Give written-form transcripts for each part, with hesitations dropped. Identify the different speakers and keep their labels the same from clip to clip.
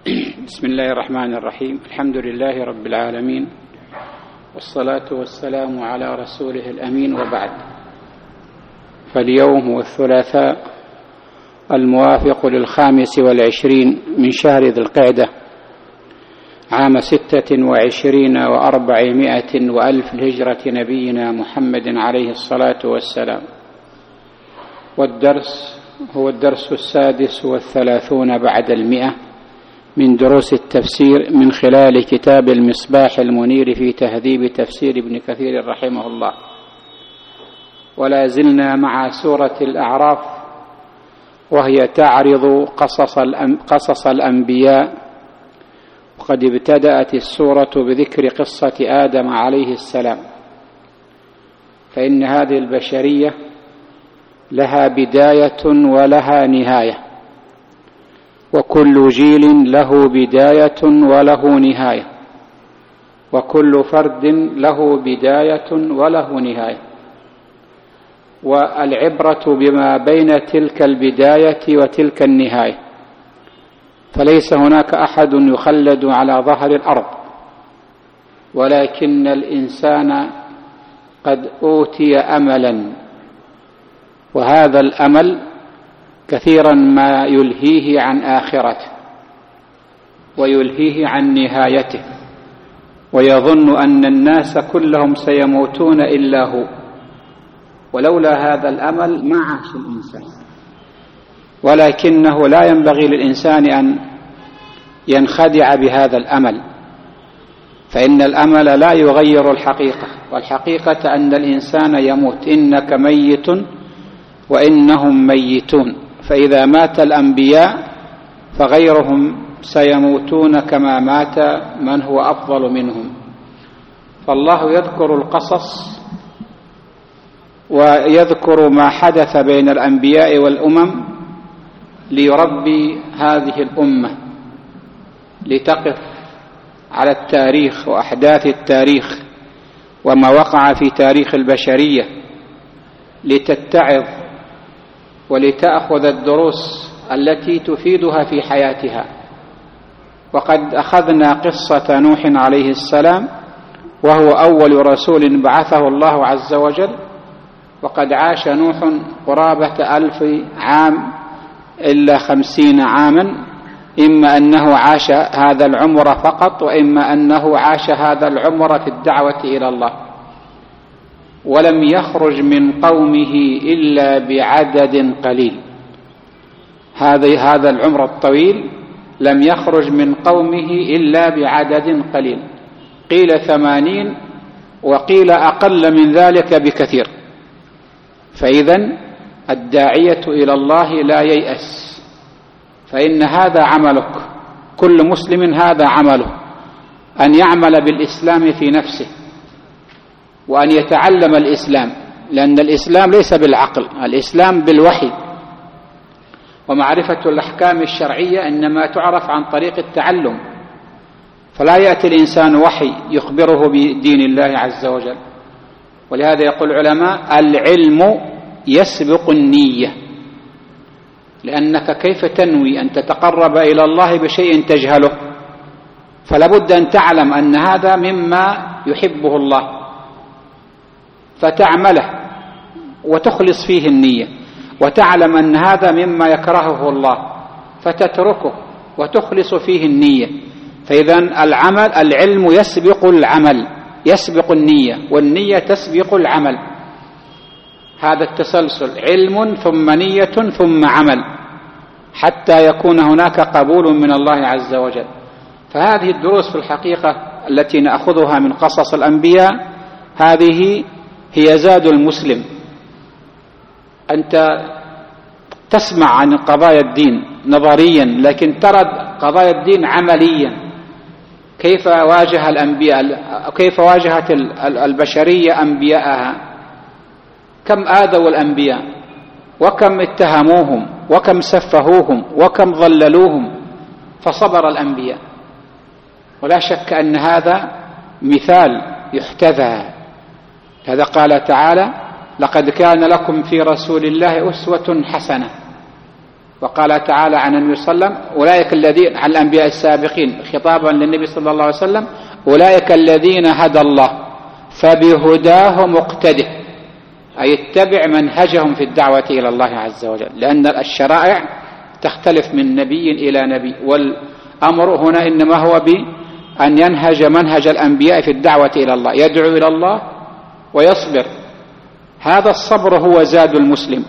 Speaker 1: بسم الله الرحمن الرحيم. الحمد لله رب العالمين، والصلاة والسلام على رسوله الأمين، وبعد. فاليوم هو الثلاثاء الموافق 25 من شهر ذي القعدة عام 26 و400 وألف الهجرة نبينا محمد عليه الصلاة والسلام. والدرس هو الدرس 36 بعد 100 من دروس التفسير من خلال كتاب المصباح المنير في تهذيب تفسير ابن كثير رحمه الله. ولا زلنا مع سورة الأعراف، وهي تعرض قصص الأنبياء، وقد ابتدأت السورة بذكر قصة آدم عليه السلام، فإن هذه البشرية لها بداية ولها نهاية، وكل جيل له بداية وله نهاية، وكل فرد له بداية وله نهاية، والعبرة بما بين تلك البداية وتلك النهاية، فليس هناك أحد يخلد على ظهر الأرض، ولكن الإنسان قد أوتي أملا، وهذا الأمل كثيرا ما يلهيه عن آخرته ويلهيه عن نهايته، ويظن أن الناس كلهم سيموتون إلا هو، ولولا هذا الأمل ما عاش الإنسان. ولكنه لا ينبغي للإنسان أن ينخدع بهذا الأمل، فإن الأمل لا يغير الحقيقة، والحقيقة أن الإنسان يموت. إنك ميت وإنهم ميتون، فإذا مات الأنبياء فغيرهم سيموتون كما مات من هو أفضل منهم. فالله يذكر القصص ويذكر ما حدث بين الأنبياء والأمم ليربي هذه الأمة، لتقف على التاريخ وأحداث التاريخ وما وقع في تاريخ البشرية، لتتعظ ولتأخذ الدروس التي تفيدها في حياتها. وقد أخذنا قصة نوح عليه السلام، وهو أول رسول بعثه الله عز وجل، وقد عاش نوح قرابة 1000 عام إلا 50 عاما، إما أنه عاش هذا العمر فقط، وإما أنه عاش هذا العمر في الدعوة إلى الله، ولم يخرج من قومه إلا بعدد قليل. هذا العمر الطويل لم يخرج من قومه إلا بعدد قليل، قيل 80 وقيل أقل من ذلك بكثير. فإذن الداعية إلى الله لا ييأس، فإن هذا عملك، كل مسلم هذا عمله، أن يعمل بالإسلام في نفسه، وأن يتعلم الإسلام، لأن الإسلام ليس بالعقل، الإسلام بالوحي، ومعرفة الأحكام الشرعية إنما تعرف عن طريق التعلم. فلا يأتي الإنسان وحي يخبره بدين الله عز وجل. ولهذا يقول العلماء: العلم يسبق النية، لأنك كيف تنوي أن تتقرب إلى الله بشيء تجهله؟ فلا بد أن تعلم أن هذا مما يحبه الله، فتعمله وتخلص فيه النية، وتعلم أن هذا مما يكرهه الله فتتركه وتخلص فيه النية. فإذن العلم يسبق العمل، يسبق النية، والنية تسبق العمل. هذا التسلسل: علم ثم نية ثم عمل، حتى يكون هناك قبول من الله عز وجل. فهذه الدروس في الحقيقة التي نأخذها من قصص الأنبياء، هذه هي زاد المسلم. أنت تسمع عن قضايا الدين نظريا، لكن ترى قضايا الدين عمليا، كيف واجه الأنبياء، كيف واجهت البشرية أنبياءها، كم آذوا الأنبياء، وكم اتهموهم، وكم سفهوهم، وكم ضللوهم، فصبر الأنبياء. ولا شك أن هذا مثال يحتذى. هذا قال تعالى: لقد كان لكم في رسول الله أسوة حسنة. وقال تعالى عن النبي صلى الله عليه وسلم أولئك الذين عن الأنبياء السابقين خطابا للنبي صلى الله عليه وسلم أولئك الذين هدى الله فبهداه مقتده، أي اتبع منهجهم في الدعوة إلى الله عز وجل، لأن الشرائع تختلف من نبي إلى نبي، والأمر هنا إنما هو بأن ينهج منهج الأنبياء في الدعوة إلى الله، يدعو إلى الله ويصبر. هذا الصبر هو زاد المسلم،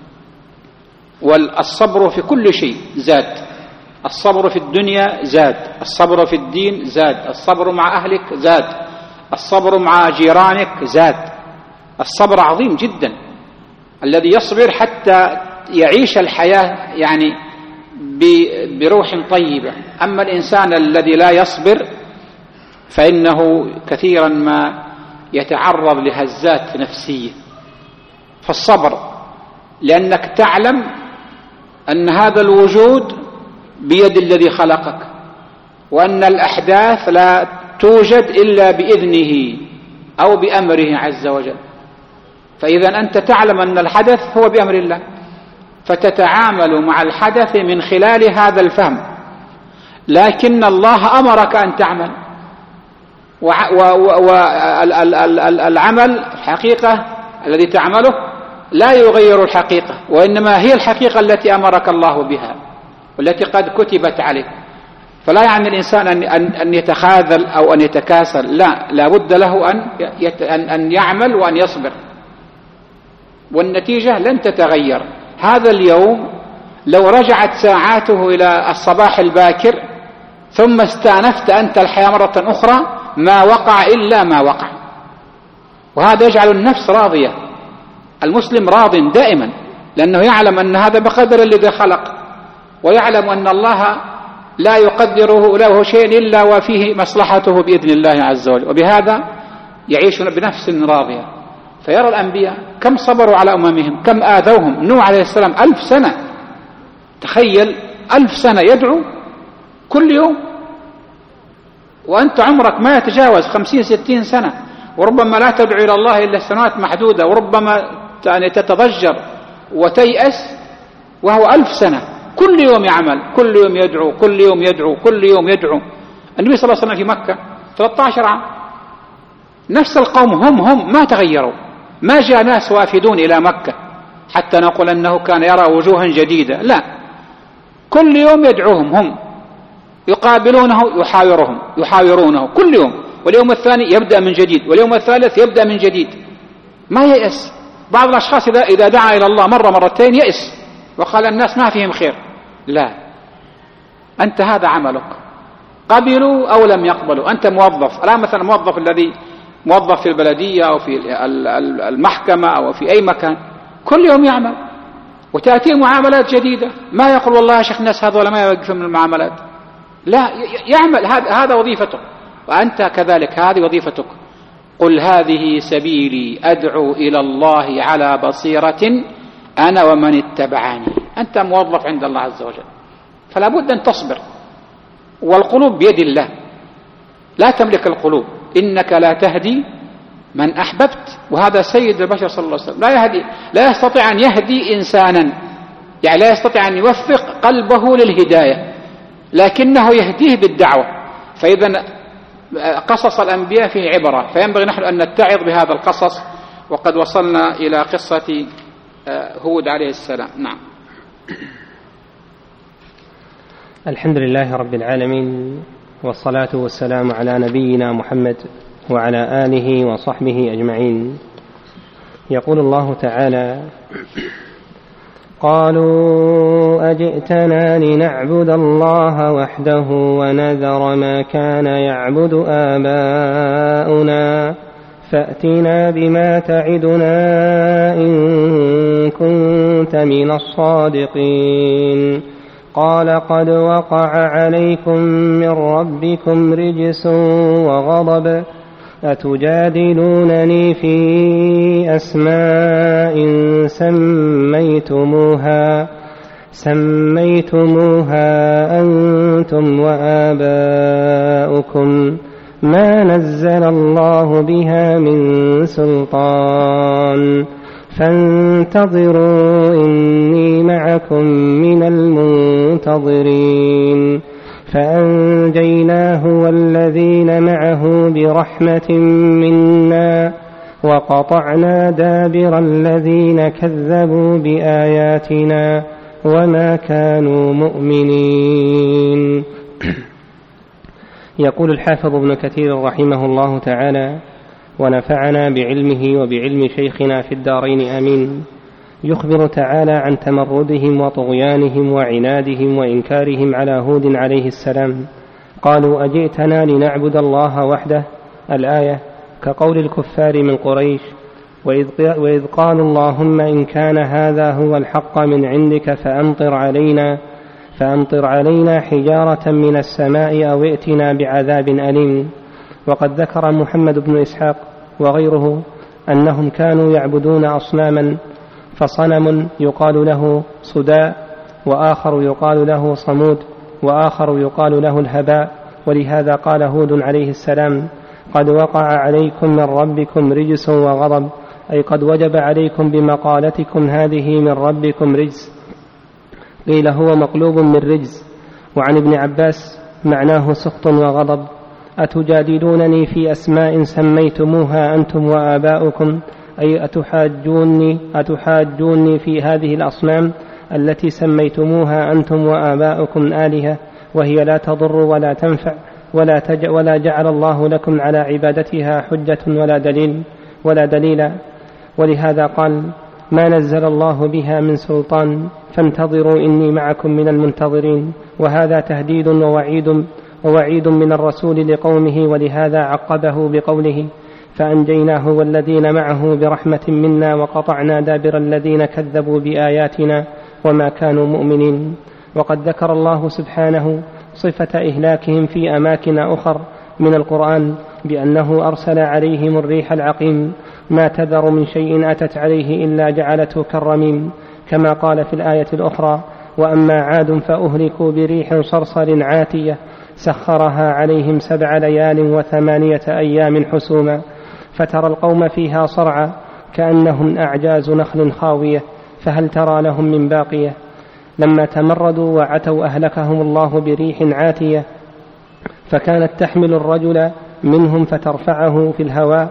Speaker 1: والصبر في كل شيء زاد. الصبر في الدنيا زاد، الصبر في الدين زاد، الصبر مع أهلك زاد، الصبر مع جيرانك زاد. الصبر عظيم جدا، الذي يصبر حتى يعيش الحياة يعني بروح طيبة. أما الإنسان الذي لا يصبر فإنه كثيرا ما يتعرض لهزات نفسية. فالصبر لأنك تعلم أن هذا الوجود بيد الذي خلقك، وأن الأحداث لا توجد إلا بإذنه أو بأمره عز وجل. فإذا أنت تعلم أن الحدث هو بأمر الله، فتتعامل مع الحدث من خلال هذا الفهم. لكن الله أمرك أن تعمل، والعمل حقيقة الذي تعمله لا يغير الحقيقة، وإنما هي الحقيقة التي أمرك الله بها والتي قد كتبت عليك. فلا يعني الإنسان أن يتخاذل أو أن يتكاسل، لا بد له أن يعمل وأن يصبر، والنتيجة لن تتغير. هذا اليوم لو رجعت ساعاته إلى الصباح الباكر ثم استأنفت أنت الحياة مرة أخرى ما وقع إلا ما وقع، وهذا يجعل النفس راضية. المسلم راض دائما، لأنه يعلم أن هذا بقدر الذي خلق، ويعلم أن الله لا يقدره له شيء إلا وفيه مصلحته بإذن الله عز وجل، وبهذا يعيشون بنفس راضية. فيرى الأنبياء كم صبروا على أممهم، كم آذوهم. نوح عليه السلام 1000 سنة، تخيل 1000 سنة يدعو كل يوم، وأنت عمرك ما يتجاوز 50-60 سنة، وربما لا تدعو إلى الله إلا سنوات محدودة، وربما تتضجر وتيأس، وهو 1000 سنة كل يوم يعمل، كل يوم يدعو، كل يوم يدعو، كل يوم يدعو. النبي صلى الله عليه وسلم في مكة 13 عام، نفس القوم هم ما تغيروا، ما جاء ناس وافدون إلى مكة حتى نقول أنه كان يرى وجوها جديدة، لا، كل يوم يدعوهم، هم يقابلونه يحاورونه كل يوم، واليوم الثاني يبدأ من جديد، واليوم الثالث يبدأ من جديد، ما ييأس. بعض الأشخاص إذا دعا إلى الله مرة مرتين يئس وقال الناس ما فيهم خير. لا، أنت هذا عملك، قبلوا أو لم يقبلوا، أنت موظف. الآن مثلا الموظف الذي موظف في البلدية أو في المحكمة أو في أي مكان كل يوم يعمل، وتأتيه معاملات جديدة، ما يقول والله يا شيخ الناس هذول ما يوقفون من المعاملات، لا، يعمل، هذا وظيفته، وأنت كذلك هذه وظيفتك. قل هذه سبيلي أدعو إلى الله على بصيرة أنا ومن اتبعني. أنت موظف عند الله عز وجل، فلا بد أن تصبر. والقلوب بيد الله، لا تملك القلوب، إنك لا تهدي من أحببت، وهذا سيد البشر صلى الله عليه وسلم. لا يستطيع أن يهدي إنسانا، يعني لا يستطيع أن يوفق قلبه للهداية، لكنه يهديه بالدعوة. فإذا قصص الأنبياء فيه عبرة، فينبغي نحن أن نتعظ بهذا القصص. وقد وصلنا إلى قصة هود عليه السلام. نعم.
Speaker 2: الحمد لله رب العالمين، والصلاة والسلام على نبينا محمد وعلى آله وصحبه أجمعين. يقول الله تعالى: قالوا أجئتنا لنعبد الله وحده ونذر ما كان يعبد آباؤنا فأتنا بما تعدنا إن كنت من الصادقين. قال قد وقع عليكم من ربكم رجس وغضب أتجادلونني في أسماء سميتموها أنتم وآباؤكم ما نزل الله بها من سلطان فانتظروا إني معكم من المنتظرين. فأنجيناه والذين معه برحمة منا وقطعنا دابر الذين كذبوا بآياتنا وما كانوا مؤمنين. يقول الحافظ ابن كثير رحمه الله تعالى: ونفعنا بعلمه وبعلم شيخنا في الدارين آمين. يخبر تعالى عن تمردهم وطغيانهم وعنادهم وإنكارهم على هود عليه السلام. قالوا: أجئتنا لنعبد الله وحده، الآية، كقول الكفار من قريش: وإذ قالوا اللهم إن كان هذا هو الحق من عندك فأمطر علينا حجارة من السماء أو ائتنا بعذاب أليم. وقد ذكر محمد بن إسحاق وغيره أنهم كانوا يعبدون أصناما، فصنم يقال له صداء، وآخر يقال له صمود، وآخر يقال له الهباء. ولهذا قال هود عليه السلام: قد وقع عليكم من ربكم رجس وغضب، أي قد وجب عليكم بمقالتكم هذه من ربكم رجس. قيل هو مقلوب من رجز. وعن ابن عباس معناه سخط وغضب: أتجادلونني في أسماء سميتموها أنتم وآباؤكم، أي أتحاجوني في هذه الأصنام التي سميتموها أنتم وآباؤكم آلهة، وهي لا تضر ولا تنفع ولا جعل الله لكم على عبادتها حجة ولا دليل. ولهذا قال: ما نزل الله بها من سلطان فانتظروا إني معكم من المنتظرين. وهذا تهديد ووعيد من الرسول لقومه، ولهذا عقبه بقوله: فأنجيناه والذين معه برحمة منا وقطعنا دابر الذين كذبوا بآياتنا وما كانوا مؤمنين. وقد ذكر الله سبحانه صفة إهلاكهم في أماكن أخر من القرآن بأنه أرسل عليهم الريح العقيم، ما تذر من شيء أتت عليه إلا جعلته كالرميم، كما قال في الآية الأخرى: وأما عاد فأهلكوا بريح صرصر عاتية سخرها عليهم 7 ليال و8 أيام حسوما، فترى القوم فيها صرعى كأنهم أعجاز نخل خاوية، فهل ترى لهم من باقية. لما تمردوا وعتوا أهلكهم الله بريح عاتية، فكانت تحمل الرجل منهم فترفعه في الهواء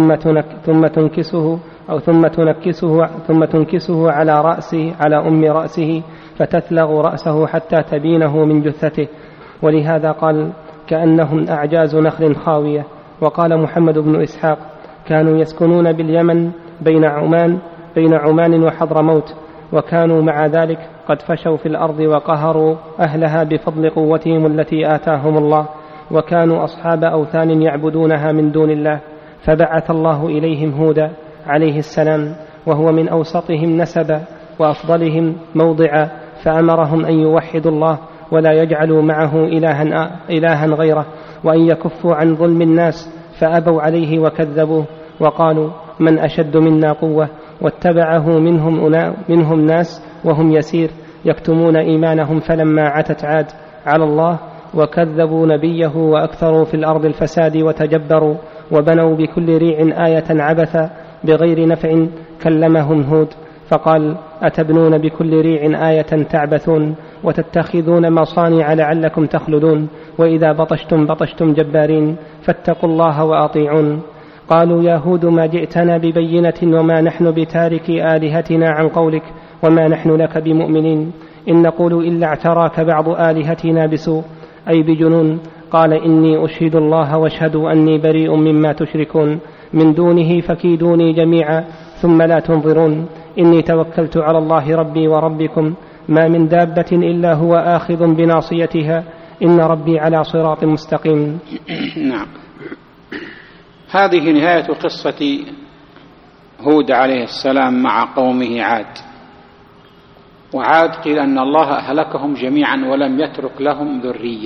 Speaker 2: ثم تنكسه على أم رأسه فتثلغ رأسه حتى تبينه من جثته. ولهذا قال: كأنهم أعجاز نخل خاوية. وقال محمد بن إسحاق: كانوا يسكنون باليمن بين عمان وحضرموت، وكانوا مع ذلك قد فشوا في الأرض وقهروا أهلها بفضل قوتهم التي آتاهم الله، وكانوا أصحاب أوثان يعبدونها من دون الله، فبعث الله إليهم هودا عليه السلام، وهو من أوسطهم نسبا وأفضلهم موضعا، فأمرهم أن يوحدوا الله ولا يجعلوا معه إلها غيره، وأن يكفوا عن ظلم الناس، فأبوا عليه وكذبوه وقالوا: من أشد منا قوة. واتبعه منهم ناس وهم يسير يكتمون إيمانهم، فلما عتت عاد على الله وكذبوا نبيه وأكثروا في الأرض الفساد وتجبروا، وبنوا بكل ريع آية عبثا بغير نفع، كلمهم هود فقال: أتبنون بكل ريع آية تعبثون وتتخذون مصانع لعلكم تخلدون، وإذا بطشتم جبارين، فاتقوا الله وأطيعون. قالوا: يا هود ما جئتنا ببينة وما نحن بتاركي آلهتنا عن قولك وما نحن لك بمؤمنين، إن نقول إلا اعتراك بعض آلهتنا بسوء، أي بجنون. قال: إني أشهد الله واشهدوا أني بريء مما تشركون من دونه، فكيدوني جميعا ثم لا تنظرون. إني توكلت على الله ربي وربكم، ما من دابة إلا هو آخذ بناصيتها، إن ربي على صراط مستقيم.
Speaker 1: نعم، هذه نهاية قصة هود عليه السلام مع قومه عاد. وعاد قيل أن الله أهلكهم جميعا ولم يترك لهم ذرية،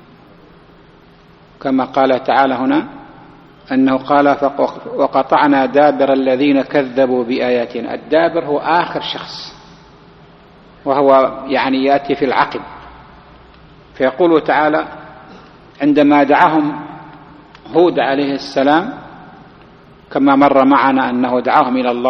Speaker 1: كما قال تعالى هنا أنه قال: وقطعنا دابر الذين كذبوا بآياتنا. الدابر هو آخر شخص، وهو يعني يأتي في العقب. فيقول تعالى عندما دعاهم هود عليه السلام، كما مر معنا أنه دعاهم إلى الله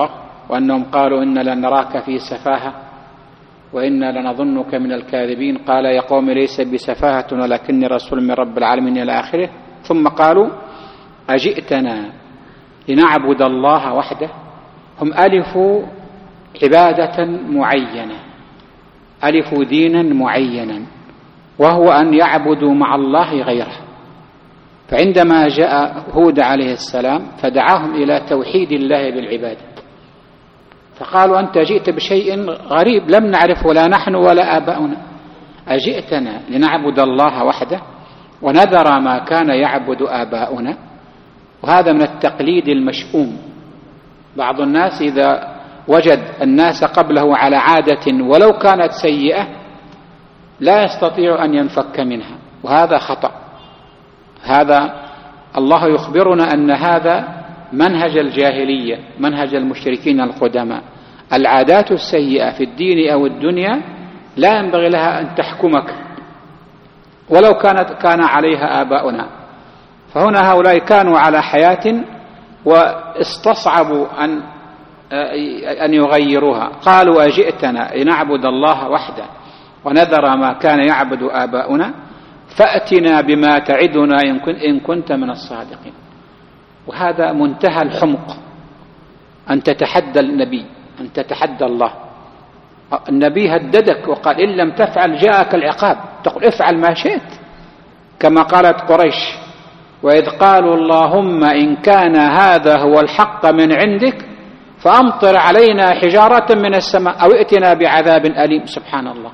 Speaker 1: وأنهم قالوا إن لنراك في سفاهة وإنا لنظنك من الكاذبين، قال يا قوم ليس بسفاهة ولكني رسول من رب العالمين إلى آخره. ثم قالوا أجئتنا لنعبد الله وحده. هم ألفوا عبادة معينة، ألفوا دينا معينا، وهو أن يعبدوا مع الله غيره. فعندما جاء هود عليه السلام فدعاهم إلى توحيد الله بالعبادة، فقالوا أنت جئت بشيء غريب لم نعرفه لا نحن ولا آباؤنا، أجئتنا لنعبد الله وحده ونذر ما كان يعبد آباؤنا. وهذا من التقليد المشؤوم. بعض الناس إذا وجد الناس قبله على عادة ولو كانت سيئة لا يستطيع أن ينفك منها، وهذا خطأ. هذا الله يخبرنا أن هذا منهج الجاهلية، منهج المشركين القدماء. العادات السيئة في الدين أو الدنيا لا ينبغي لها أن تحكمك ولو كان عليها آباؤنا. فهنا هؤلاء كانوا على حياة واستصعبوا أن يغيروها. قالوا أجئتنا لنعبد الله وحده ونذر ما كان يعبد آباؤنا فأتنا بما تعدنا إن كنت من الصادقين. وهذا منتهى الحمق، أن تتحدى النبي، أن تتحدى الله. النبي هددك وقال إن لم تفعل جاءك العقاب، تقول افعل ما شئت، كما قالت قريش وإذ قالوا اللهم إن كان هذا هو الحق من عندك فأمطر علينا حجارة من السماء أو ائتنا بعذاب أليم. سبحان الله.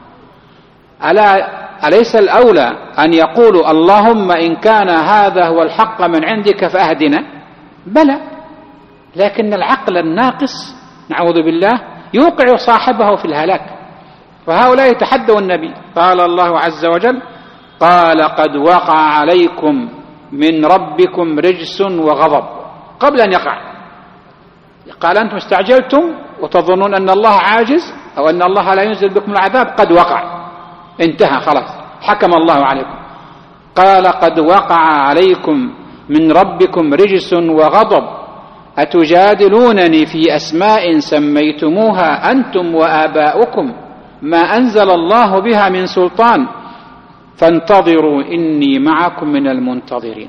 Speaker 1: أليس الأولى أن يقولوا اللهم إن كان هذا هو الحق من عندك فأهدنا؟ بلى، لكن العقل الناقص نعوذ بالله يوقع صاحبه في الهلاك. فهؤلاء يتحدوا النبي. قال الله عز وجل قال قد وقع عليكم من ربكم رجس وغضب، قبل أن يقع قال أنتم استعجلتم وتظنون أن الله عاجز أو أن الله لا ينزل بكم العذاب، قد وقع، انتهى خلاص، حكم الله عليكم. قال قد وقع عليكم من ربكم رجس وغضب أتجادلونني في أسماء سميتموها أنتم وآباؤكم ما أنزل الله بها من سلطان فانتظروا إني معكم من المنتظرين.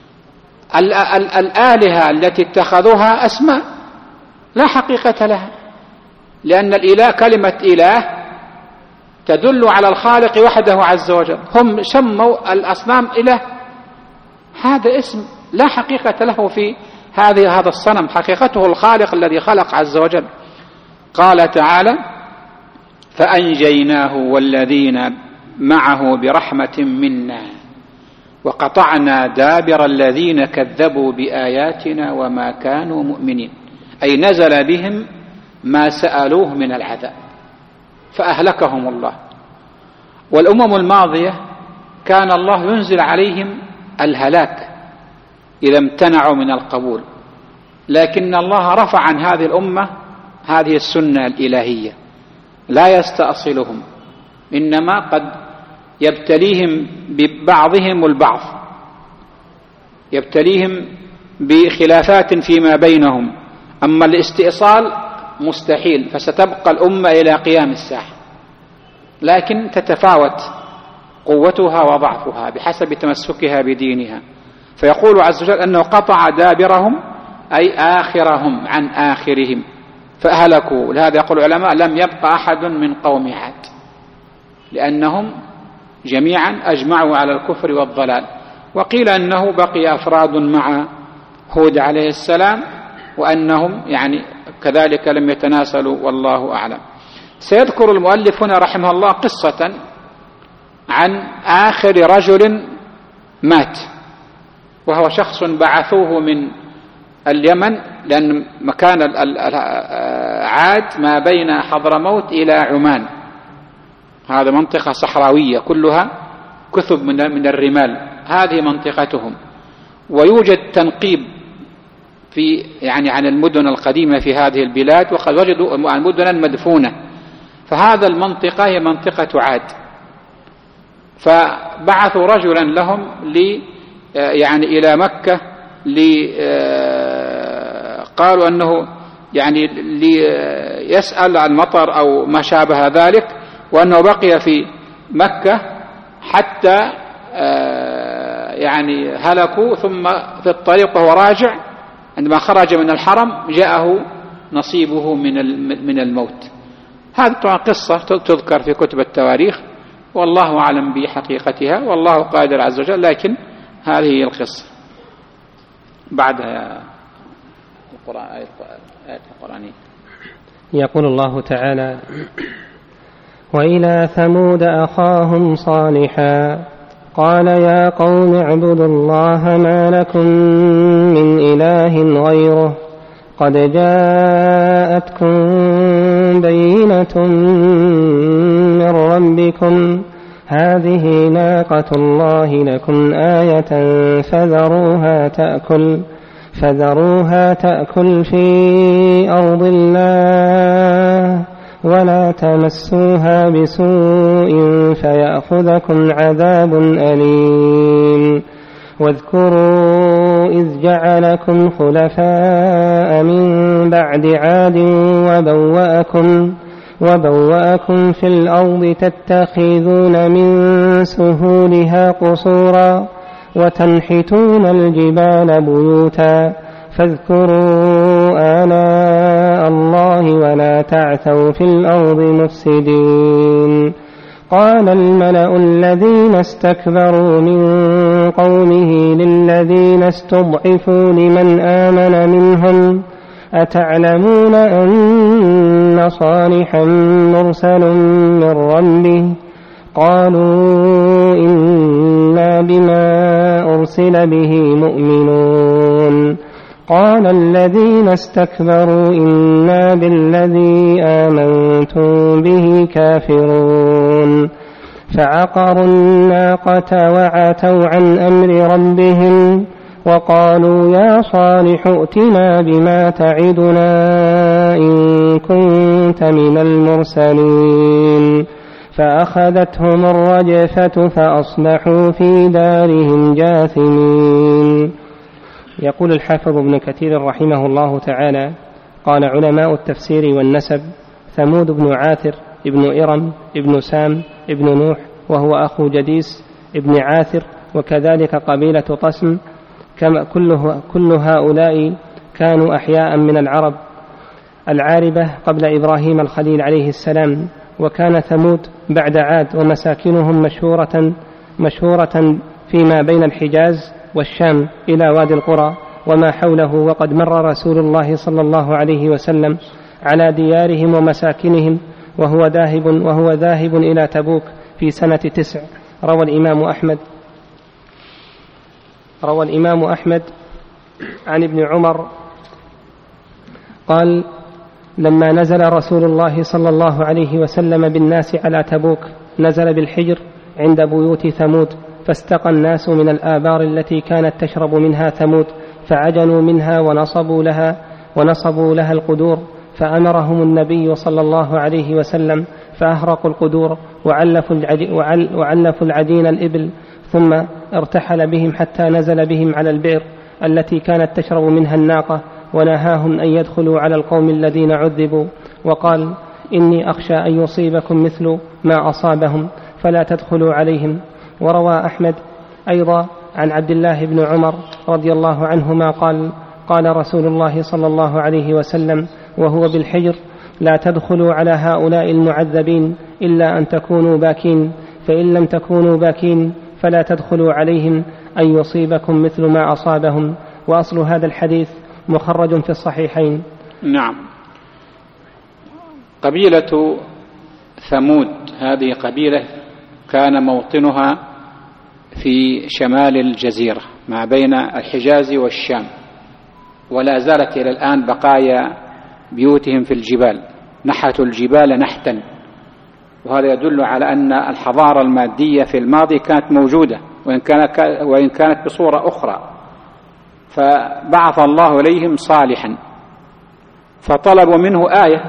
Speaker 1: الآلهة التي اتخذوها أسماء لا حقيقة لها، لأن الإله كلمة إله تدل على الخالق وحده عز وجل. هم سموا الأصنام إله، هذا اسم لا حقيقة له في هذا الصنم، حقيقته الخالق الذي خلق عز وجل. قال تعالى فأنجيناه والذين معه برحمة منا وقطعنا دابر الذين كذبوا بآياتنا وما كانوا مؤمنين، أي نزل بهم ما سألوه من العذاب فأهلكهم الله. والأمم الماضية كان الله ينزل عليهم الهلاك إذا امتنعوا من القبول، لكن الله رفع عن هذه الأمة هذه السنة الإلهية، لا يستأصلهم، إنما قد يبتليهم ببعضهم البعض، يبتليهم بخلافات فيما بينهم. أما الاستئصال مستحيل، فستبقى الأمة إلى قيام الساعة، لكن تتفاوت قوتها وضعفها بحسب تمسكها بدينها. فيقول عز وجل أنه قطع دابرهم أي آخرهم عن آخرهم فأهلكوا. لهذا يقول العلماء لم يبقى أحد من قوم عاد، لأنهم جميعا أجمعوا على الكفر والضلال. وقيل أنه بقي أفراد مع هود عليه السلام وأنهم يعني كذلك لم يتناسلوا، والله أعلم. سيذكر المؤلف هنا رحمه الله قصة عن آخر رجل مات، وهو شخص بعثوه من اليمن، لأن مكان عاد ما بين حضرموت إلى عمان، هذا منطقة صحراوية كلها كثب من الرمال، هذه منطقتهم. ويوجد تنقيب في يعني عن المدن القديمة في هذه البلاد، وقد وجدوا مدنا مدفونة، فهذا المنطقة هي منطقة عاد. فبعثوا رجلا لهم يعني إلى مكة، قالوا أنه يعني ليسأل عن المطر أو ما شابه ذلك، وأنه بقي في مكة حتى يعني هلكوا، ثم في الطريق وهو راجع عندما خرج من الحرم جاءه نصيبه من الموت. هذه طبعا قصة تذكر في كتب التواريخ، والله أعلم بحقيقتها، والله قادر عز وجل، لكن هذه هي القصة. بعدها آية القرآنية.
Speaker 2: يقول الله تعالى: وإلى ثمود أخاهم صالحا قال يا قوم اعبدوا الله ما لكم من إله غيره قد جاءتكم بينة من ربكم هذه ناقة الله لكم آية فذروها تأكل في أرض الله ولا تمسوها بسوء فيأخذكم عذاب أليم. واذكروا إذ جعلكم خلفاء من بعد عاد وبوأكم في الأرض تتخذون من سهولها قصورا وتنحتون الجبال بيوتا فاذكروا آلاء الله ولا تعثوا في الأرض مفسدين. قال الملأ الذين استكبروا من قومه للذين استضعفوا لمن آمن منهم أتعلمون أن صالحا مرسل من ربه قالوا إنا بما أرسل به مؤمنون. قال الذين استكبروا إنا بالذي آمنتم به كافرون. فعقروا الناقة وعتوا عن أمر ربهم وقالوا يا صالح ائتنا بما تعدنا إن كنت من المرسلين. فأخذتهم الرجفة فأصبحوا في دارهم جاثمين. يقول الحافظ ابن كثير رحمه الله تعالى: قال علماء التفسير والنسب: ثمود بن عاثر ابن إرم ابن سام ابن نوح، وهو أخو جديس ابن عاثر، وكذلك قبيلة طسم، كما كل هؤلاء كانوا أحياء من العرب العاربة قبل إبراهيم الخليل عليه السلام. وكان ثمود بعد عاد ومساكنهم مشهورة فيما بين الحجاز والشام إلى وادي القرى وما حوله. وقد مر رسول الله صلى الله عليه وسلم على ديارهم ومساكنهم وهو ذاهب إلى تبوك في سنة 9. روى الإمام أحمد عن ابن عمر قال: لما نزل رسول الله صلى الله عليه وسلم بالناس على تبوك نزل بالحجر عند بيوت ثمود، فاستقى الناس من الآبار التي كانت تشرب منها ثمود، فعجنوا منها ونصبوا لها القدور، فأمرهم النبي صلى الله عليه وسلم فأهرقوا القدور وعلفوا العجين الإبل، ثم ارتحل بهم حتى نزل بهم على البئر التي كانت تشرب منها الناقة، ونهاهم أن يدخلوا على القوم الذين عذبوا، وقال: إني أخشى أن يصيبكم مثل ما أصابهم فلا تدخلوا عليهم. وروى أحمد أيضا عن عبد الله بن عمر رضي الله عنهما قال رسول الله صلى الله عليه وسلم وهو بالحجر: لا تدخلوا على هؤلاء المعذبين إلا أن تكونوا باكين، فإن لم تكونوا باكين فلا تدخلوا عليهم أن يصيبكم مثل ما أصابهم. وأصل هذا الحديث مخرج في الصحيحين.
Speaker 1: نعم. قبيلة ثمود هذه قبيلة كان موطنها في شمال الجزيرة ما بين الحجاز والشام، ولا زالت إلى الآن بقايا بيوتهم في الجبال، نحتوا الجبال نحتا، وهذا يدل على أن الحضارة المادية في الماضي كانت موجودة وإن كانت بصورة أخرى. فبعث الله إليهم صالحا فطلبوا منه آية،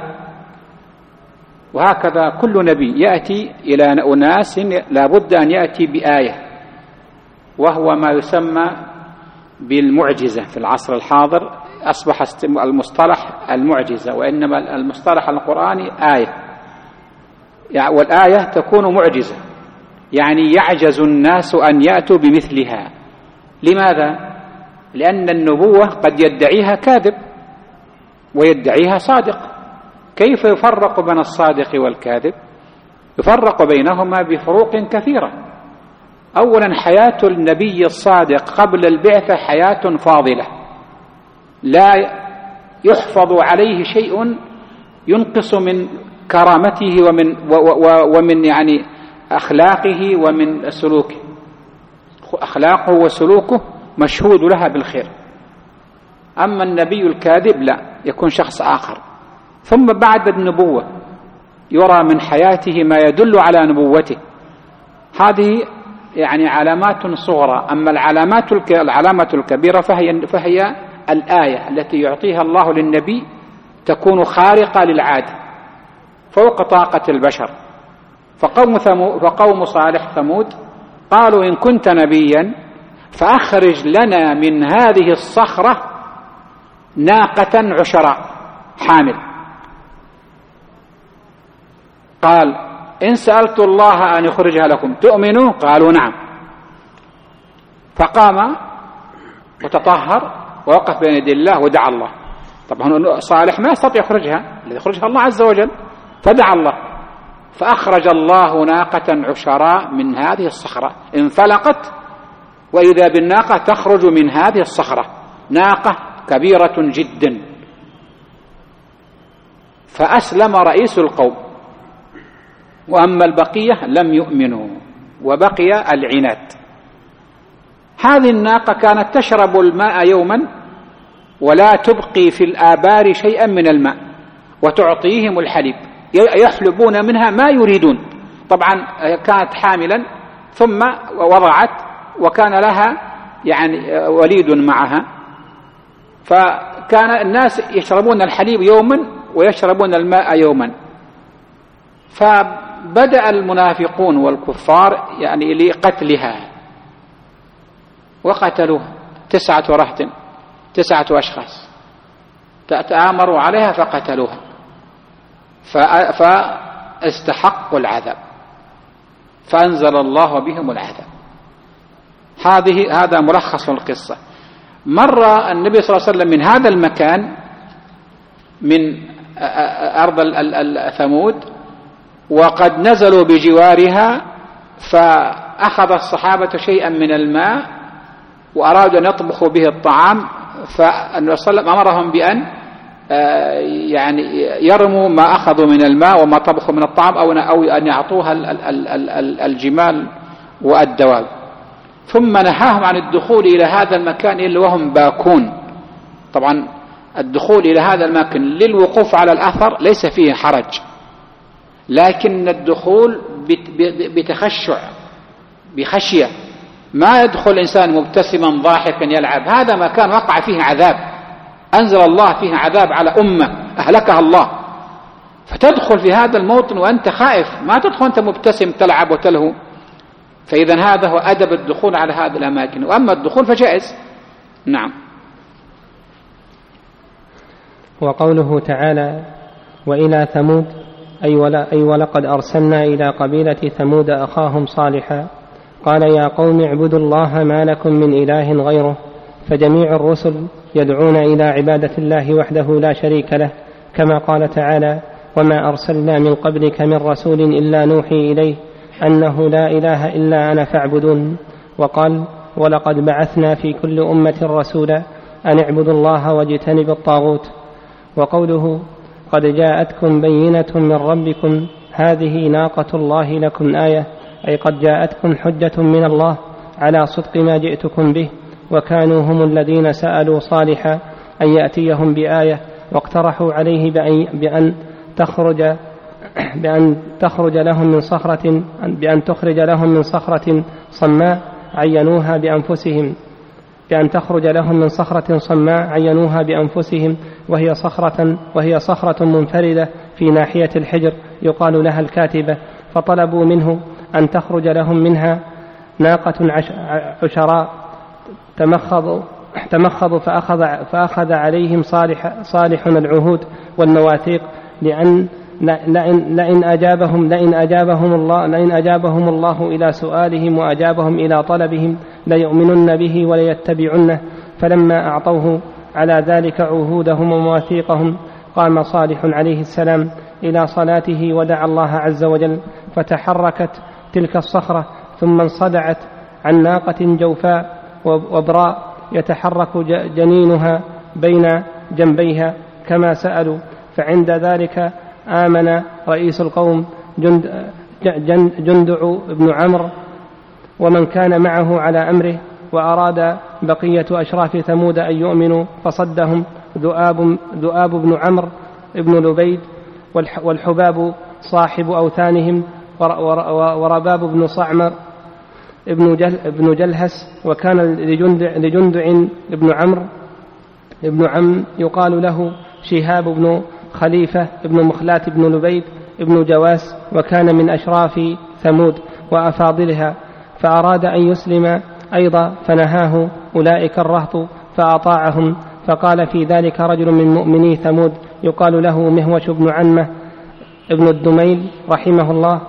Speaker 1: وهكذا كل نبي يأتي إلى أناس لابد أن يأتي بآية، وهو ما يسمى بالمعجزة في العصر الحاضر، أصبح المصطلح المعجزة، وإنما المصطلح القرآني آية، والآية تكون معجزة، يعني يعجز الناس أن يأتوا بمثلها. لماذا؟ لأن النبوة قد يدعيها كاذب ويدعيها صادق. كيف يفرق بين الصادق والكاذب؟ يفرق بينهما بفروق كثيرة. أولا، حياة النبي الصادق قبل البعثة حياة فاضلة، لا يحفظ عليه شيء ينقص من كرامته ومن يعني أخلاقه ومن سلوكه. أخلاقه وسلوكه مشهود لها بالخير. أما النبي الكاذب لا، يكون شخص آخر. ثم بعد النبوة يرى من حياته ما يدل على نبوته. هذه يعني علامات صغرى. أما العلامة الكبيرة فهي الآية التي يعطيها الله للنبي، تكون خارقة للعادة فوق طاقة البشر. فقوم صالح ثمود قالوا إن كنت نبيا فأخرج لنا من هذه الصخرة ناقة عشراء حامل. قال إن سألت الله أن يخرجها لكم تؤمنوا؟ قالوا نعم. فقام وتطهر ووقف بين يدي الله ودعا الله. طبعا صالح ما يستطيع يخرجها، الذي يخرجها الله عز وجل، فدعا الله فأخرج الله ناقة عشراء من هذه الصخرة. انفلقت وإذا بالناقة تخرج من هذه الصخرة، ناقة كبيرة جدا. فأسلم رئيس القوم، وأما البقية لم يؤمنوا وبقي العناد. هذه الناقة كانت تشرب الماء يوما ولا تبقي في الآبار شيئا من الماء، وتعطيهم الحليب، يحلبون منها ما يريدون. طبعا كانت حاملا ثم وضعت، وكان لها يعني وليد معها، فكان الناس يشربون الحليب يوما ويشربون الماء يوما. فبدأ المنافقون والكفار يعني لقتلها، وقتلوها 9 رهط، 9 أشخاص تآمروا عليها فقتلوها، فاستحقوا العذاب، فأنزل الله بهم العذاب. هذا ملخص القصة. مر النبي صلى الله عليه وسلم من هذا المكان، من أرض ثمود، وقد نزلوا بجوارها، فأخذ الصحابة شيئا من الماء وأرادوا أن يطبخوا به الطعام، فالنبي صلى الله عليه وسلم أمرهم بأن يعني يرموا ما أخذوا من الماء وما طبخوا من الطعام، أو أن يعطوها الجمال والدواب. ثم نهاهم عن الدخول إلى هذا المكان إلا وهم باكون. طبعا الدخول إلى هذا المكان للوقوف على الأثر ليس فيه حرج، لكن الدخول بتخشع، بخشية. ما يدخل إنسان مبتسما ضاحكا يلعب، هذا مكان وقع فيه عذاب، أنزل الله فيه عذاب على أمة أهلكها الله. فتدخل في هذا الموطن وأنت خائف، ما تدخل أنت مبتسم تلعب وتلهو. فإذا هذا هو أدب الدخول على هذه الأماكن، وأما الدخول فجائز. نعم.
Speaker 2: وقوله تعالى وإلى ثمود أي ولقد أرسلنا إلى قبيلة ثمود أخاهم صالحا قال يا قوم اعبدوا الله ما لكم من إله غيره. فجميع الرسل يدعون إلى عبادة الله وحده لا شريك له، كما قال تعالى وما أرسلنا من قبلك من رسول إلا نوحي إليه أنه لا إله إلا أنا فاعبدون. وقال ولقد بعثنا في كل أمة رسولا أن اعبدوا الله واجتنبوا الطاغوت. وقوله قد جاءتكم بينة من ربكم هذه ناقة الله لكم آية، أي قد جاءتكم حجة من الله على صدق ما جئتكم به. وكانوا هم الذين سألوا صالحا أن يأتيهم بآية، واقترحوا عليه بأن تخرج لهم من صخرة صماء عينوها بأنفسهم وهي صخرة منفردة في ناحية الحجر يقال لها الكاتبة. فطلبوا منه أن تخرج لهم منها ناقة عشراء تمخضوا فأخذ عليهم صالح العهود والمواثيق لئن أجابهم الله إلى سؤالهم وأجابهم إلى طلبهم ليؤمنن به وليتبعنه. فلما أعطوه على ذلك عهودهم ومواثيقهم قام صالح عليه السلام إلى صلاته ودعا الله عز وجل، فتحركت تلك الصخرة ثم انصدعت عن ناقة جوفاء وبراء يتحرك جنينها بين جنبيها كما سألوا. فعند ذلك آمن رئيس القوم جندع بن عمرو ومن كان معه على أمره، وأراد بقية أشراف ثمود أن يؤمنوا فصدهم ذؤاب بن عمرو بن لبيد والحباب صاحب أوثانهم ورباب بن صعمر ابن جلهس. وكان لجندع بن عمرو ابن عم يقال له شهاب بن خليفة ابن مخلات بن لبيد ابن جواس، وكان من أشراف ثمود وأفاضلها، فأراد أن يسلم أيضا فنهاه أولئك الرهط فأطاعهم. فقال في ذلك رجل من مؤمني ثمود يقال له مهوش بن عنمة ابن الدميل رحمه الله،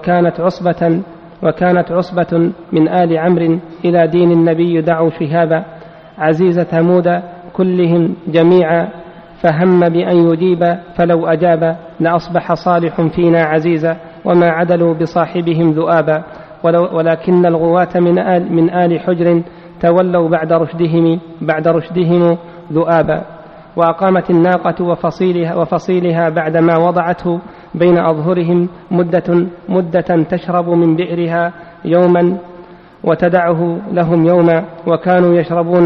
Speaker 2: وكانت عصبة من آل عمرو إلى دين النبي دعوا شهابا عزيز ثمود كلهم جميعا، فهم بأن يجيب فلو أجاب لأصبح صالح فينا عزيزا، وما عدلوا بصاحبهم ذؤابا. ولكن الغواة من آل حجر تولوا بعد رشدهم ذؤابا. وأقامت الناقة وفصيلها بعدما وضعته بين أظهرهم مدة تشرب من بئرها يوما وتدعه لهم يوما، وكانوا يشربون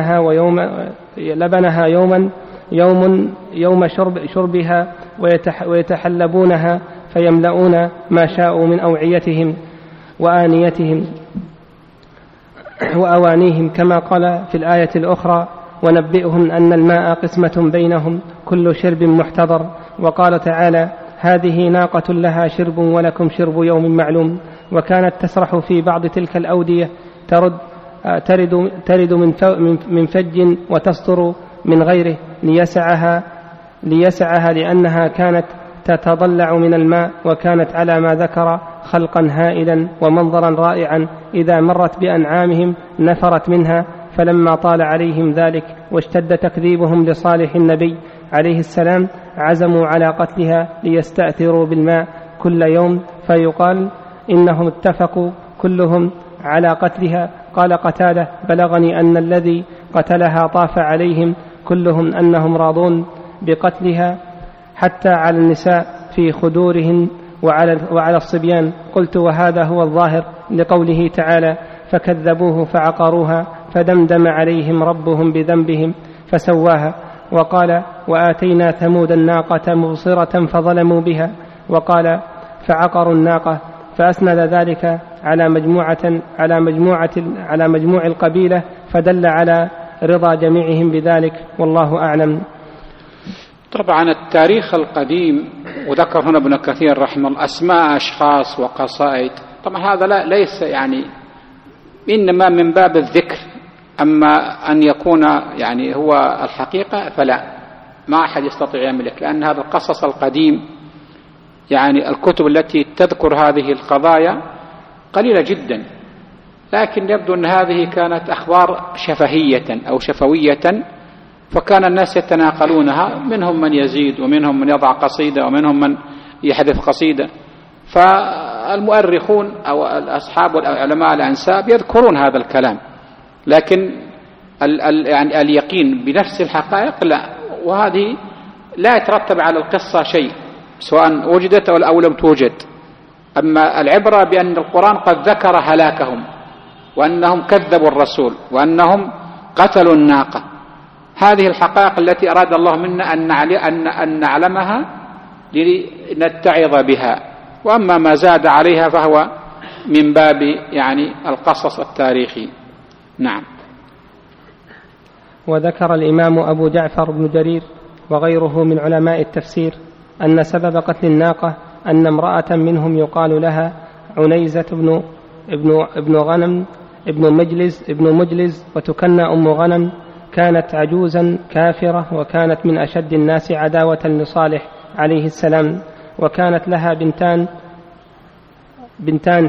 Speaker 2: لبنها يوم شربها ويتحلبونها فيملؤون ما شاءوا من أوعيتهم وآنيتهم وأوانيهم، كما قال في الآية الأخرى ونبئهم أن الماء قسمة بينهم كل شرب محتضر. وقال تعالى هذه ناقة لها شرب ولكم شرب يوم معلوم. وكانت تسرح في بعض تلك الأودية ترد من فج وتصدر من غيره ليسعها لأنها كانت تتضلع من الماء، وكانت على ما ذكر خلقا هائلا ومنظرا رائعا. إذا مرت بأنعامهم نفرت منها، فلما طال عليهم ذلك واشتد تكذيبهم لصالح النبي عليه السلام عزموا على قتلها ليستأثروا بالماء كل يوم، فيقال إنهم اتفقوا كلهم على قتلها. قال قتادة بلغني أن الذي قتلها طاف عليهم كلهم أنهم راضون بقتلها حتى على النساء في خدورهن وعلى الصبيان. قلت وهذا هو الظاهر لقوله تعالى فكذبوه فعقروها فدمدم عليهم ربهم بذنبهم فسواها. وقال وآتينا ثمود الناقة مبصرة فظلموا بها. وقال فعقروا الناقة، فأسند ذلك على مجموع القبيلة، فدل على رضا جميعهم بذلك، والله أعلم.
Speaker 1: طبعا التاريخ القديم، وذكر هنا ابن كثير رحمه الله أسماء أشخاص وقصائد، طبعا هذا ليس يعني إنما من باب الذكر، أما أن يكون يعني هو الحقيقة فلا، ما أحد يستطيع يملك، لأن هذا القصص القديم يعني الكتب التي تذكر هذه القضايا قليلة جدا، لكن يبدو أن هذه كانت أخبار شفهية أو شفوية، فكان الناس يتناقلونها، منهم من يزيد ومنهم من يضع قصيدة ومنهم من يحذف قصيدة. فالمؤرخون أو الأصحاب والعلماء الأنساب يذكرون هذا الكلام، لكن يعني اليقين بنفس الحقائق لا، وهذه لا يترتب على القصة شيء سواء وجدت أو لم توجد. أما العبرة بأن القرآن قد ذكر هلاكهم وأنهم كذبوا الرسول وأنهم قتلوا الناقة، هذه الحقائق التي أراد الله منا أن نعلمها لنتعظ بها، وأما ما زاد عليها فهو من باب يعني القصص التاريخي. نعم.
Speaker 2: وذكر الإمام أبو جعفر بن جرير وغيره من علماء التفسير أن سبب قتل الناقة أن امرأة منهم يقال لها عنيزة ابن غنم ابن مجلز وتكنى أم غنم كانت عجوزا كافرة، وكانت من أشد الناس عداوة لصالح عليه السلام، وكانت لها بنتان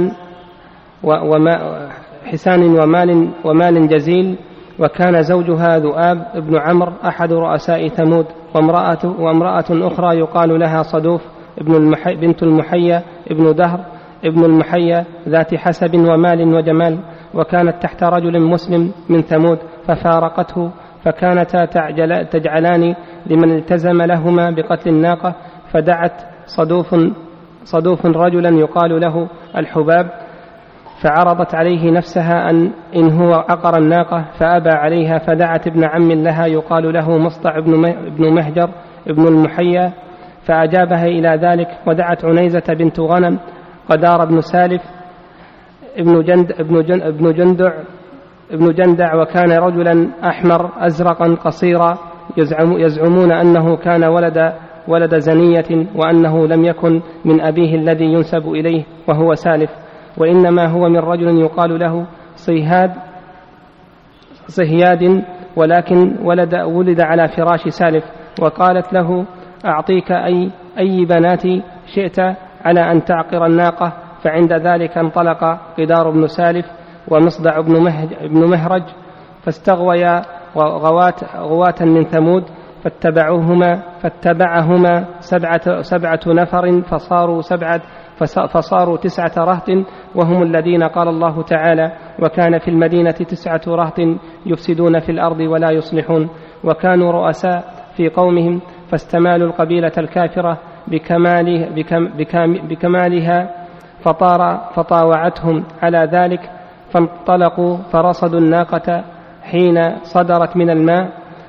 Speaker 2: حسان ومال جزيل، وكان زوجها ذؤاب ابن عمرو أحد رؤساء ثمود، وامرأة أخرى يقال لها صدوف بنت المحيا ابن دهر ابن المحيا ذات حسب ومال وجمال، وكانت تحت رجل مسلم من ثمود ففارقته، فكانتا تجعلان لمن التزم لهما بقتل الناقة، فدعت صدوف رجلا يقال له الحباب، فعرضت عليه نفسها إن هو عقر الناقة، فأبى عليها، فدعت ابن عم لها يقال له مصطع ابن مهجر ابن المحيا، فأجابها إلى ذلك، ودعت عنيزة بنت غنم قدار بن سالف ابن جندع، وكان رجلا أحمر أزرقا قصيرا، يزعمون أنه كان ولد زنية، وأنه لم يكن من أبيه الذي ينسب إليه وهو سالف، وإنما هو من رجل يقال له صهياد، ولكن ولد على فراش سالف، وقالت له أعطيك أي بناتي شئت على أن تعقر الناقة. فعند ذلك انطلق قدار بن سالف ومصدع بن مهرج، فاستغويا غواة من ثمود، فاتبعهما سبعة نفر، فصاروا 9 رهط، وهم الذين قال الله تعالى: وكان في المدينة 9 رهط يفسدون في الأرض ولا يصلحون. وكانوا رؤساء في قومهم، فاستمالوا القبيلة الكافرة بكمالها فطاوعتهم على ذلك، فانطلقوا فرصدوا الناقة حين صدرت من الماء،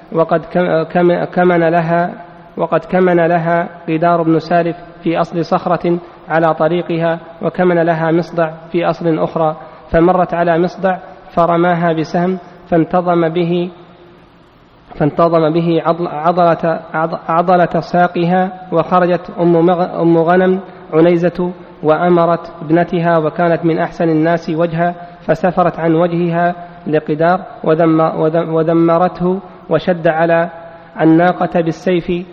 Speaker 2: وقد كمن لها قدار بن سالف في أصل صخرة على طريقها، وكمن لها مصدع في أصل أخرى، فمرت على مصدع فرماها بسهم فانتظم به عضلة ساقها، وخرجت أم غنم عنيزة وأمرت ابنتها، وكانت من أحسن الناس وجها، فسفرت عن وجهها لقدار ودمرته، وشد على الناقة بالسيف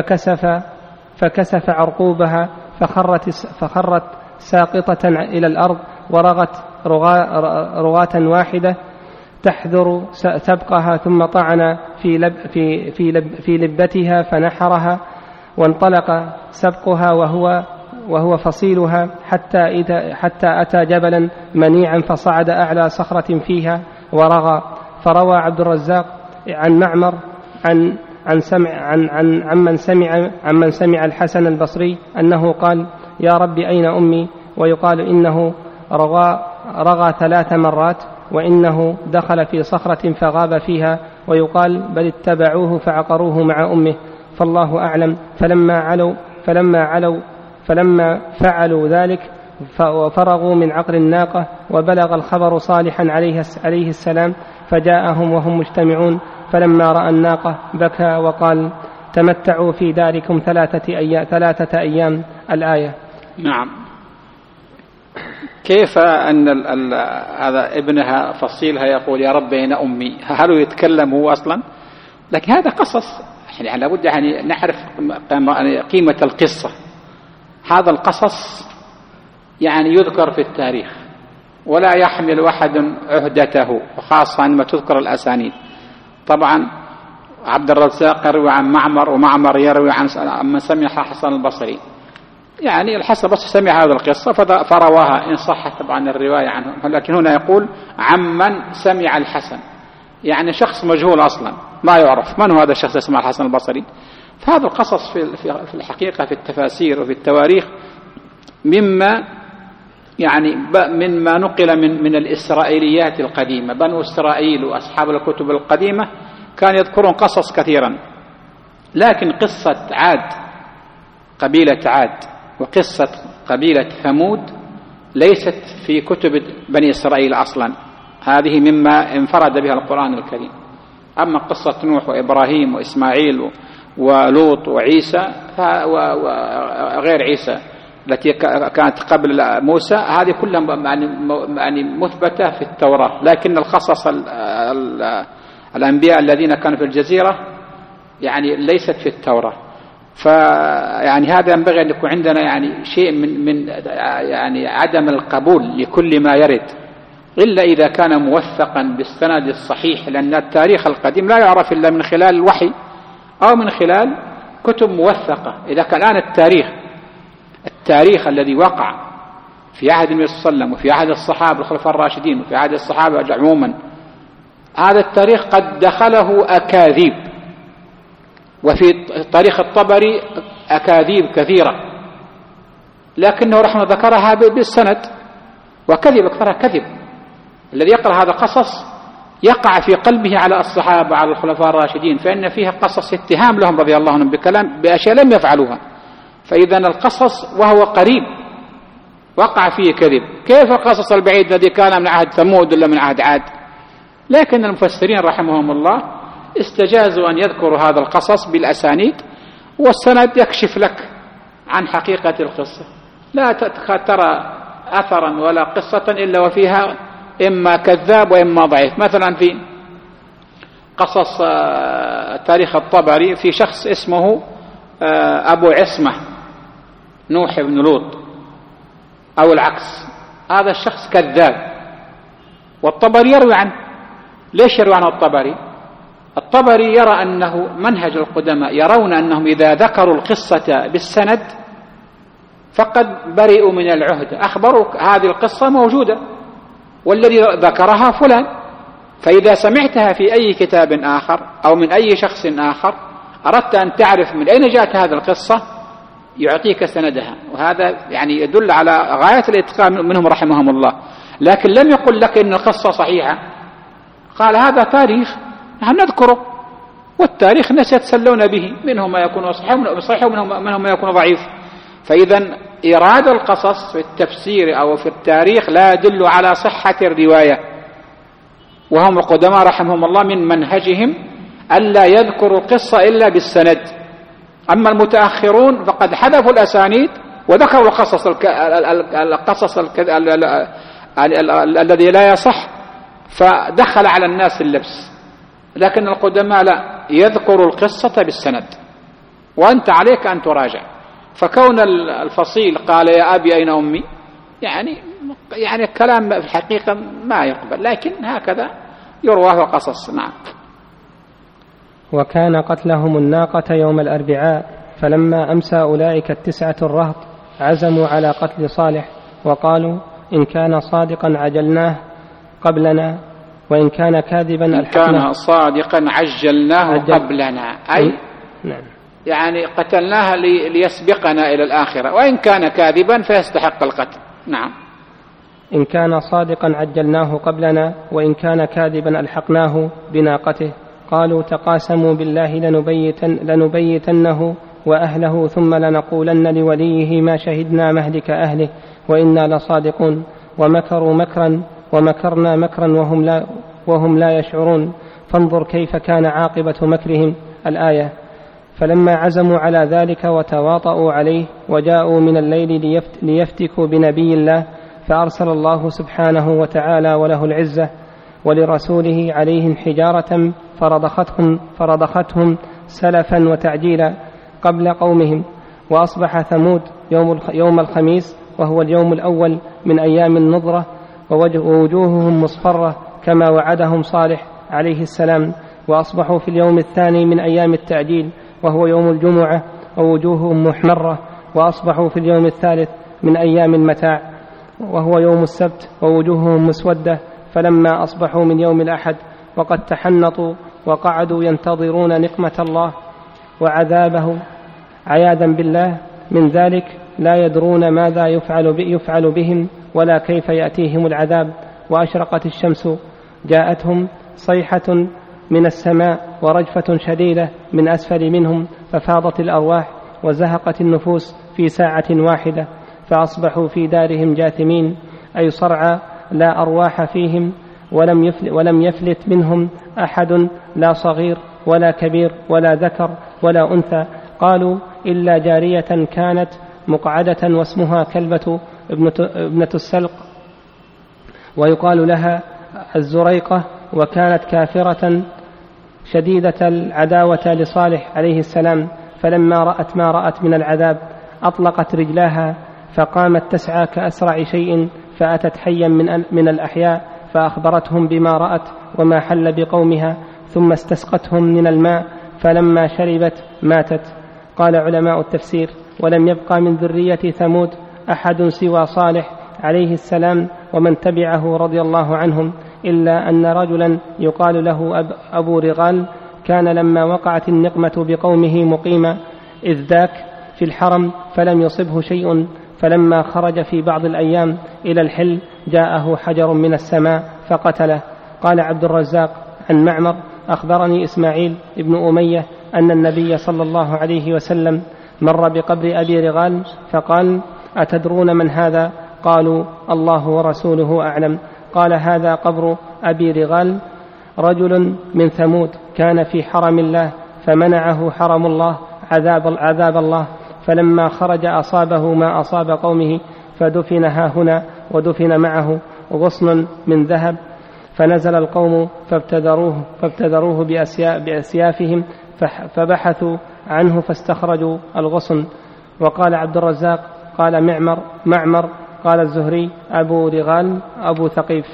Speaker 2: فكسف عرقوبها، فخرت ساقطة إلى الأرض، ورغت رغاة واحدة تحذر سبقها، ثم طعن في لبتها فنحرها، وانطلق سبقها وهو فصيلها حتى أتى جبلا منيعا، فصعد أعلى صخرة فيها ورغى. فروى عبد الرزاق عن معمر عمن سمع الحسن البصري أنه قال: يا رب أين أمي؟ ويقال إنه رغى 3 مرات، وإنه دخل في صخرة فغاب فيها، ويقال بل اتبعوه فعقروه مع أمه، فالله أعلم. فلما فعلوا ذلك وفرغوا من عقر الناقة، وبلغ الخبر صالحا عليه السلام، فجاءهم وهم مجتمعون، فلما رأى الناقة بكى وقال: تمتعوا في داركم 3 أيام. الآية.
Speaker 1: نعم. كيف أن هذا ابنها فصيلها يقول: يا رب أين أمي؟ هل يتكلم هو أصلا؟ لكن هذا قصص، يعني لابد نعرف قيمة القصة. هذا القصص يعني يذكر في التاريخ، ولا يحمل أحد عهدته، وخاصة عندما تذكر الأسانيد. طبعا عبد الرزاق يروي عن معمر، ومعمر يروي عن من سمع حسن البصري، يعني الحسن البصري سمع هذا القصة فرواها إن صحت طبعا الرواية عنه، لكن هنا يقول عمن سمع الحسن، يعني شخص مجهول أصلا لا يعرف من هو هذا الشخص يسمع الحسن البصري. فهذا القصص في الحقيقة في التفاسير وفي التواريخ مما نقل من الإسرائيليات القديمة. بنو إسرائيل وأصحاب الكتب القديمة كانوا يذكرون قصص كثيرا، لكن قصة عاد، قبيلة عاد، وقصة قبيلة ثمود ليست في كتب بني إسرائيل أصلا، هذه مما انفرد بها القرآن الكريم. أما قصة نوح وإبراهيم وإسماعيل ولوط وعيسى وغير عيسى التي كانت قبل موسى، هذه كلها يعني مثبتة في التوراة، لكن القصص الأنبياء الذين كانوا في الجزيرة يعني ليست في التوراة. فيعني هذا ينبغي أن يكون عندنا يعني شيء من يعني عدم القبول لكل ما يرد إلا إذا كان موثقا بالسند الصحيح، لأن التاريخ القديم لا يعرف إلا من خلال الوحي أو من خلال كتب موثقة. إذا كان الآن التاريخ الذي وقع في عهد النبي صلى الله عليه وسلم وفي عهد الصحابة الخلفاء الراشدين وفي عهد الصحابة عموما، هذا التاريخ قد دخله أكاذيب، وفي تاريخ الطبري أكاذيب كثيرة، لكنه رحمه ذكرها بالسند، وكذب أكثرها كذب. الذي يقرأ هذا القصص يقع في قلبه على الصحابة على الخلفاء الراشدين، فإن فيها قصص اتهام لهم رضي الله عنهم بأشياء لم يفعلوها. فإذا القصص وهو قريب وقع فيه كذب، كيف القصص البعيد الذي كان من عهد ثمود ولا من عهد عاد؟ لكن المفسرين رحمهم الله استجازوا أن يذكروا هذا القصص بالأسانيد، والسند يكشف لك عن حقيقة القصة، لا ترى أثرا ولا قصة إلا وفيها إما كذاب وإما ضعيف. مثلا في قصص تاريخ الطبري في شخص اسمه أبو عصمة نوح بن لوط أو العكس، هذا الشخص كذاب والطبري يروي عنه. ليش يروي عنه الطبري؟ الطبري يرى أنه منهج القدماء، يرون أنهم إذا ذكروا القصة بالسند فقد برئوا من العهد، أخبروا هذه القصة موجودة والذي ذكرها فلان، فإذا سمعتها في أي كتاب آخر أو من أي شخص آخر أردت أن تعرف من أين جاءت هذه القصة يعطيك سندها، وهذا يعني يدل على غاية الإتقان منهم رحمهم الله. لكن لم يقل لك إن القصة صحيحة، قال هذا تاريخ نحن نذكره، والتاريخ الناس يتسلون به، منهم ما يكون صحيح ومنهم ما يكون ضعيف. فإذا إيراد القصص في التفسير أو في التاريخ لا يدل على صحة الرواية، وهم القدماء رحمهم الله من منهجهم ألا يذكروا القصة إلا بالسند. أما المتأخرون فقد حذفوا الأسانيد وذكروا القصص الذي لا يصح، فدخل على الناس اللبس. لكن القدماء لا، يذكروا القصة بالسند، وأنت عليك أن تراجع. فكون الفصيل قال يا أبي أين أمي، يعني الكلام في الحقيقة ما يقبل، لكن هكذا يرواه قصص. نعم.
Speaker 2: وكان قتلهم الناقة يوم الأربعاء، فلما أمسى أولئك 9 الرهط عزموا على قتل صالح، وقالوا إن كان صادقا عجلناه قبلنا وإن كان كاذبا ألحقناه.
Speaker 1: إن كان صادقا عجلناه قبلنا، أي
Speaker 2: نعم،
Speaker 1: يعني قتلناه ليسبقنا إلى الآخرة، وإن كان كاذبا فيستحق القتل. نعم.
Speaker 2: إن كان صادقا عجلناه قبلنا وإن كان كاذبا ألحقناه بناقته. قالوا تقاسموا بالله لنبيتنه وأهله ثم لنقولن لوليه ما شهدنا مهلك أهله وإنا لصادقون. ومكروا مكرا ومكرنا مكرا وهم لا يشعرون، فانظر كيف كان عاقبة مكرهم. الآية. فلما عزموا على ذلك وتواطؤوا عليه وجاءوا من الليل ليفتكوا بنبي الله، فأرسل الله سبحانه وتعالى وله العزة ولرسوله عليهم حجارة فرضختهم سلفا وتعجيلا قبل قومهم. وأصبح ثمود يوم الخميس وهو اليوم الأول من أيام النضرة، ووجوههم مصفرة كما وعدهم صالح عليه السلام. وأصبحوا في اليوم الثاني من أيام التعجيل وهو يوم الجمعة ووجوههم محمرة. وأصبحوا في اليوم الثالث من أيام المتاع وهو يوم السبت ووجوههم مسودة. فلما أصبحوا من يوم الأحد وقد تحنطوا وقعدوا ينتظرون نقمة الله وعذابه عياذا بالله من ذلك، لا يدرون ماذا يفعل بهم ولا كيف يأتيهم العذاب. وأشرقت الشمس جاءتهم صيحة من السماء ورجفة شديدة من أسفل منهم، ففاضت الأرواح وزهقت النفوس في ساعة واحدة، فأصبحوا في دارهم جاثمين، أي صرعى لا أرواح فيهم، ولم يفلت منهم أحد، لا صغير ولا كبير ولا ذكر ولا أنثى. قالوا إلا جارية كانت مقعدة واسمها كلبة ابنة السلق، ويقال لها الزريقة، وكانت كافرة شديدة العداوة لصالح عليه السلام، فلما رأت ما رأت من العذاب أطلقت رجلاها فقامت تسعى كأسرع شيء، فأتت حيا من الأحياء فأخبرتهم بما رأت وما حل بقومها، ثم استسقتهم من الماء، فلما شربت ماتت. قال علماء التفسير: ولم يبقى من ذرية ثمود أحد سوى صالح عليه السلام ومن تبعه رضي الله عنهم، إلا أن رجلا يقال له أبو رغال كان لما وقعت النقمة بقومه مقيما إذ ذاك في الحرم فلم يصبه شيء، فلما خرج في بعض الأيام إلى الحل جاءه حجر من السماء فقتله. قال عبد الرزاق عن معمر: أخبرني إسماعيل ابن أمية أن النبي صلى الله عليه وسلم مر بقبر أبي رغال فقال: أتدرون من هذا؟ قالوا: الله ورسوله أعلم. قال: هذا قبر أبي رغال، رجل من ثمود كان في حرم الله فمنعه حرم الله عذاب الله، فلما خرج أصابه ما أصاب قومه، فدفن هاهنا ودفن معه غصن من ذهب، فنزل القوم فابتدروه بأسيافهم فبحثوا عنه فاستخرجوا الغصن. وقال عبد الرزاق: قال معمر قال الزهري: أبو رغال أبو ثقيف.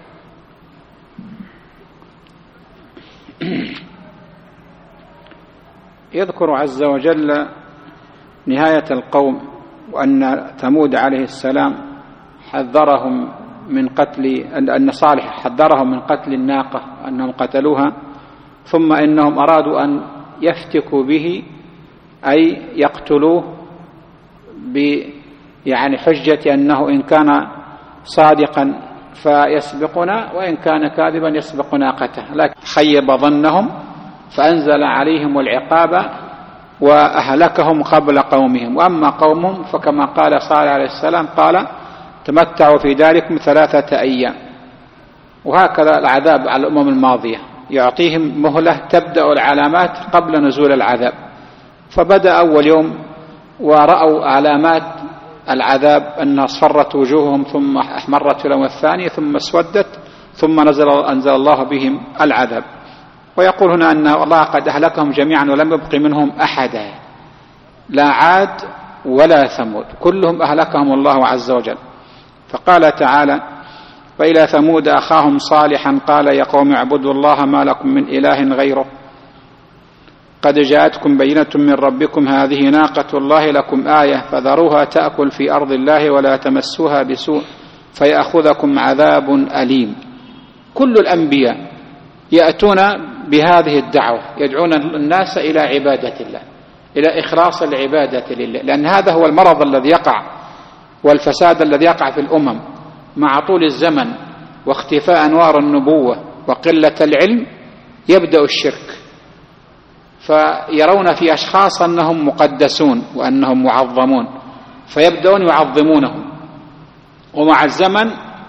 Speaker 1: يذكر عز وجل نهاية القوم، وأن ثمود عليه السلام حذرهم من قتل، أن صالح حذرهم من قتل الناقة أنهم قتلوها، ثم إنهم أرادوا أن يفتكوا به أي يقتلوه يعني حجة أنه إن كان صادقا فيسبقنا وإن كان كاذبا يسبق ناقته، لكن خيب ظنهم فأنزل عليهم العقاب وأهلكهم قبل قومهم. وأما قومهم فكما قال صالح عليه السلام قال: تمتعوا في داركم 3 أيام. وهكذا العذاب على الأمم الماضية، يعطيهم مهلة تبدأ العلامات قبل نزول العذاب، فبدأ أول يوم ورأوا علامات العذاب أن اصفرت وجوههم ثم احمرت في اليوم الثاني ثم اسودت ثم أنزل الله بهم العذاب. ويقول هنا أن الله قد أهلكهم جميعا ولم يبق منهم أحدا، لا عاد ولا ثمود، كلهم أهلكهم الله عز وجل. فقال تعالى: وإلى ثمود أخاهم صالحا قال يا قوم اعبدوا الله ما لكم من إله غيره قد جاءتكم بينة من ربكم هذه ناقة الله لكم آية فذروها تأكل في أرض الله ولا تمسوها بسوء فيأخذكم عذاب أليم. كل الأنبياء يأتون بهذه الدعوة، يدعون الناس إلى عبادة الله، إلى إخلاص العبادة لله، لأن هذا هو المرض الذي يقع والفساد الذي يقع في الأمم مع طول الزمن واختفاء أنوار النبوة وقلة العلم. يبدأ الشرك، فيرون في أشخاص أنهم مقدسون وأنهم معظمون فيبدأون يعظمونهم، ومع الزمن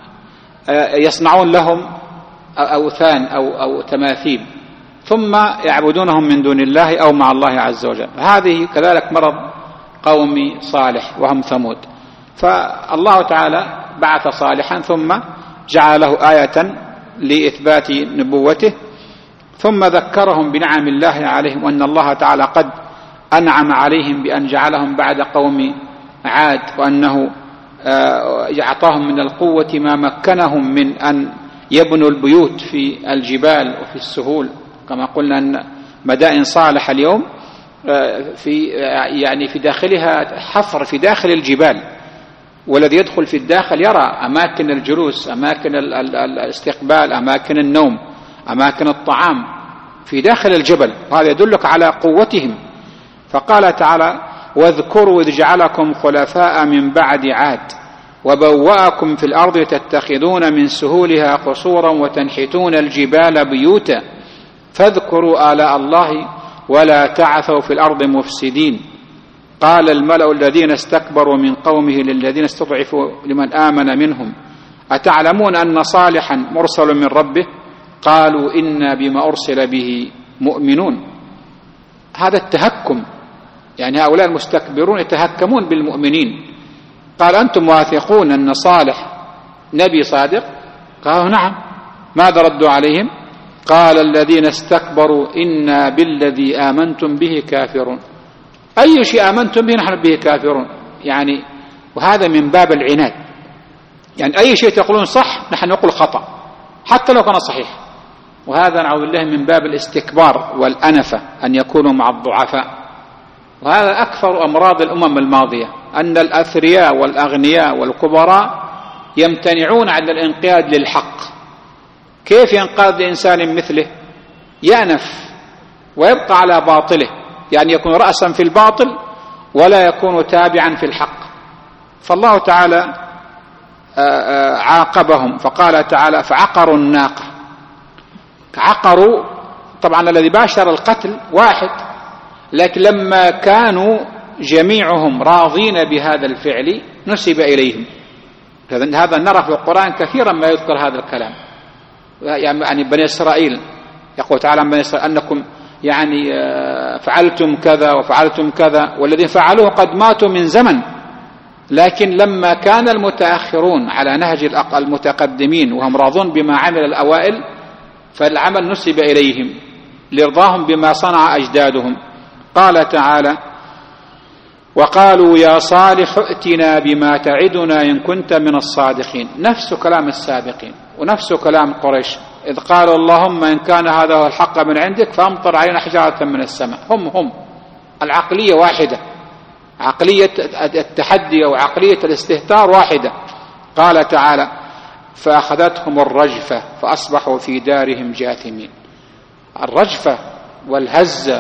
Speaker 1: يصنعون لهم أوثان أو تماثيل ثم يعبدونهم من دون الله أو مع الله عز وجل. هذه كذلك مرض قوم صالح وهم ثمود. فالله تعالى بعث صالحا ثم جعل له آية لإثبات نبوته، ثم ذكرهم بنعم الله عليهم وأن الله تعالى قد أنعم عليهم بأن جعلهم بعد قوم عاد، وأنه أعطاهم من القوة ما مكنهم من أن يبنوا البيوت في الجبال وفي السهول، كما قلنا أن مدائن صالح اليوم في داخلها حفر في داخل الجبال، والذي يدخل في الداخل يرى أماكن الجلوس، أماكن الاستقبال، أماكن النوم، أماكن الطعام في داخل الجبل، وهذا يدلك على قوتهم. فقال تعالى: واذكروا إذ جعلكم خلفاء من بعد عاد وبوأكم في الأرض تتخذون من سهولها قصورا وتنحتون الجبال بيوتا فاذكروا آلاء الله ولا تعثوا في الأرض مفسدين. قال الملأ الذين استكبروا من قومه للذين استضعفوا لمن آمن منهم أتعلمون أن صالحا مرسل من ربه قالوا إنا بما أرسل به مؤمنون. هذا التهكم، يعني هؤلاء المستكبرون يتهكمون بالمؤمنين. قال: أنتم واثقون أن صالح نبي صادق؟ قالوا: نعم. ماذا ردوا عليهم؟ قال الذين استكبروا إنا بالذي آمنتم به كافرون. أي شيء آمنتم به نحن به كافرون، يعني وهذا من باب العناد، يعني أي شيء تقولون صح نحن نقول خطأ حتى لو كان صحيح، وهذا نعوذ بالله من باب الاستكبار والأنفة أن يكونوا مع الضعفاء. وهذا أكثر أمراض الأمم الماضية، أن الأثرياء والأغنياء والكبراء يمتنعون عن الانقياد للحق. كيف ينقاد لإنسان مثله؟ يأنف ويبقى على باطله، يعني يكون رأسا في الباطل ولا يكون تابعا في الحق. فالله تعالى عاقبهم فقال تعالى فعقروا الناقة. عقروا، طبعا الذي باشر القتل واحد، لكن لما كانوا جميعهم راضين بهذا الفعل نسب إليهم. هذا نرى في القرآن كثيرا ما يذكر هذا الكلام، يعني بني إسرائيل يقول تعالى عن بني إسرائيل أنكم يعني فعلتم كذا وفعلتم كذا، والذين فعلوه قد ماتوا من زمن، لكن لما كان المتأخرون على نهج المتقدمين وهم راضون بما عمل الأوائل فالعمل نسب إليهم لرضاهم بما صنع أجدادهم. قال تعالى وقالوا يا صالح ائتنا بما تعدنا إن كنت من الصادقين. نفس كلام السابقين ونفس كلام قريش إذ قالوا اللهم إن كان هذا هو الحق من عندك فأمطر علينا حجارة من السماء. هم العقلية واحدة، عقلية التحدي وعقلية الاستهتار واحدة. قال تعالى فأخذتهم الرجفة فأصبحوا في دارهم جاثمين. الرجفة والهزة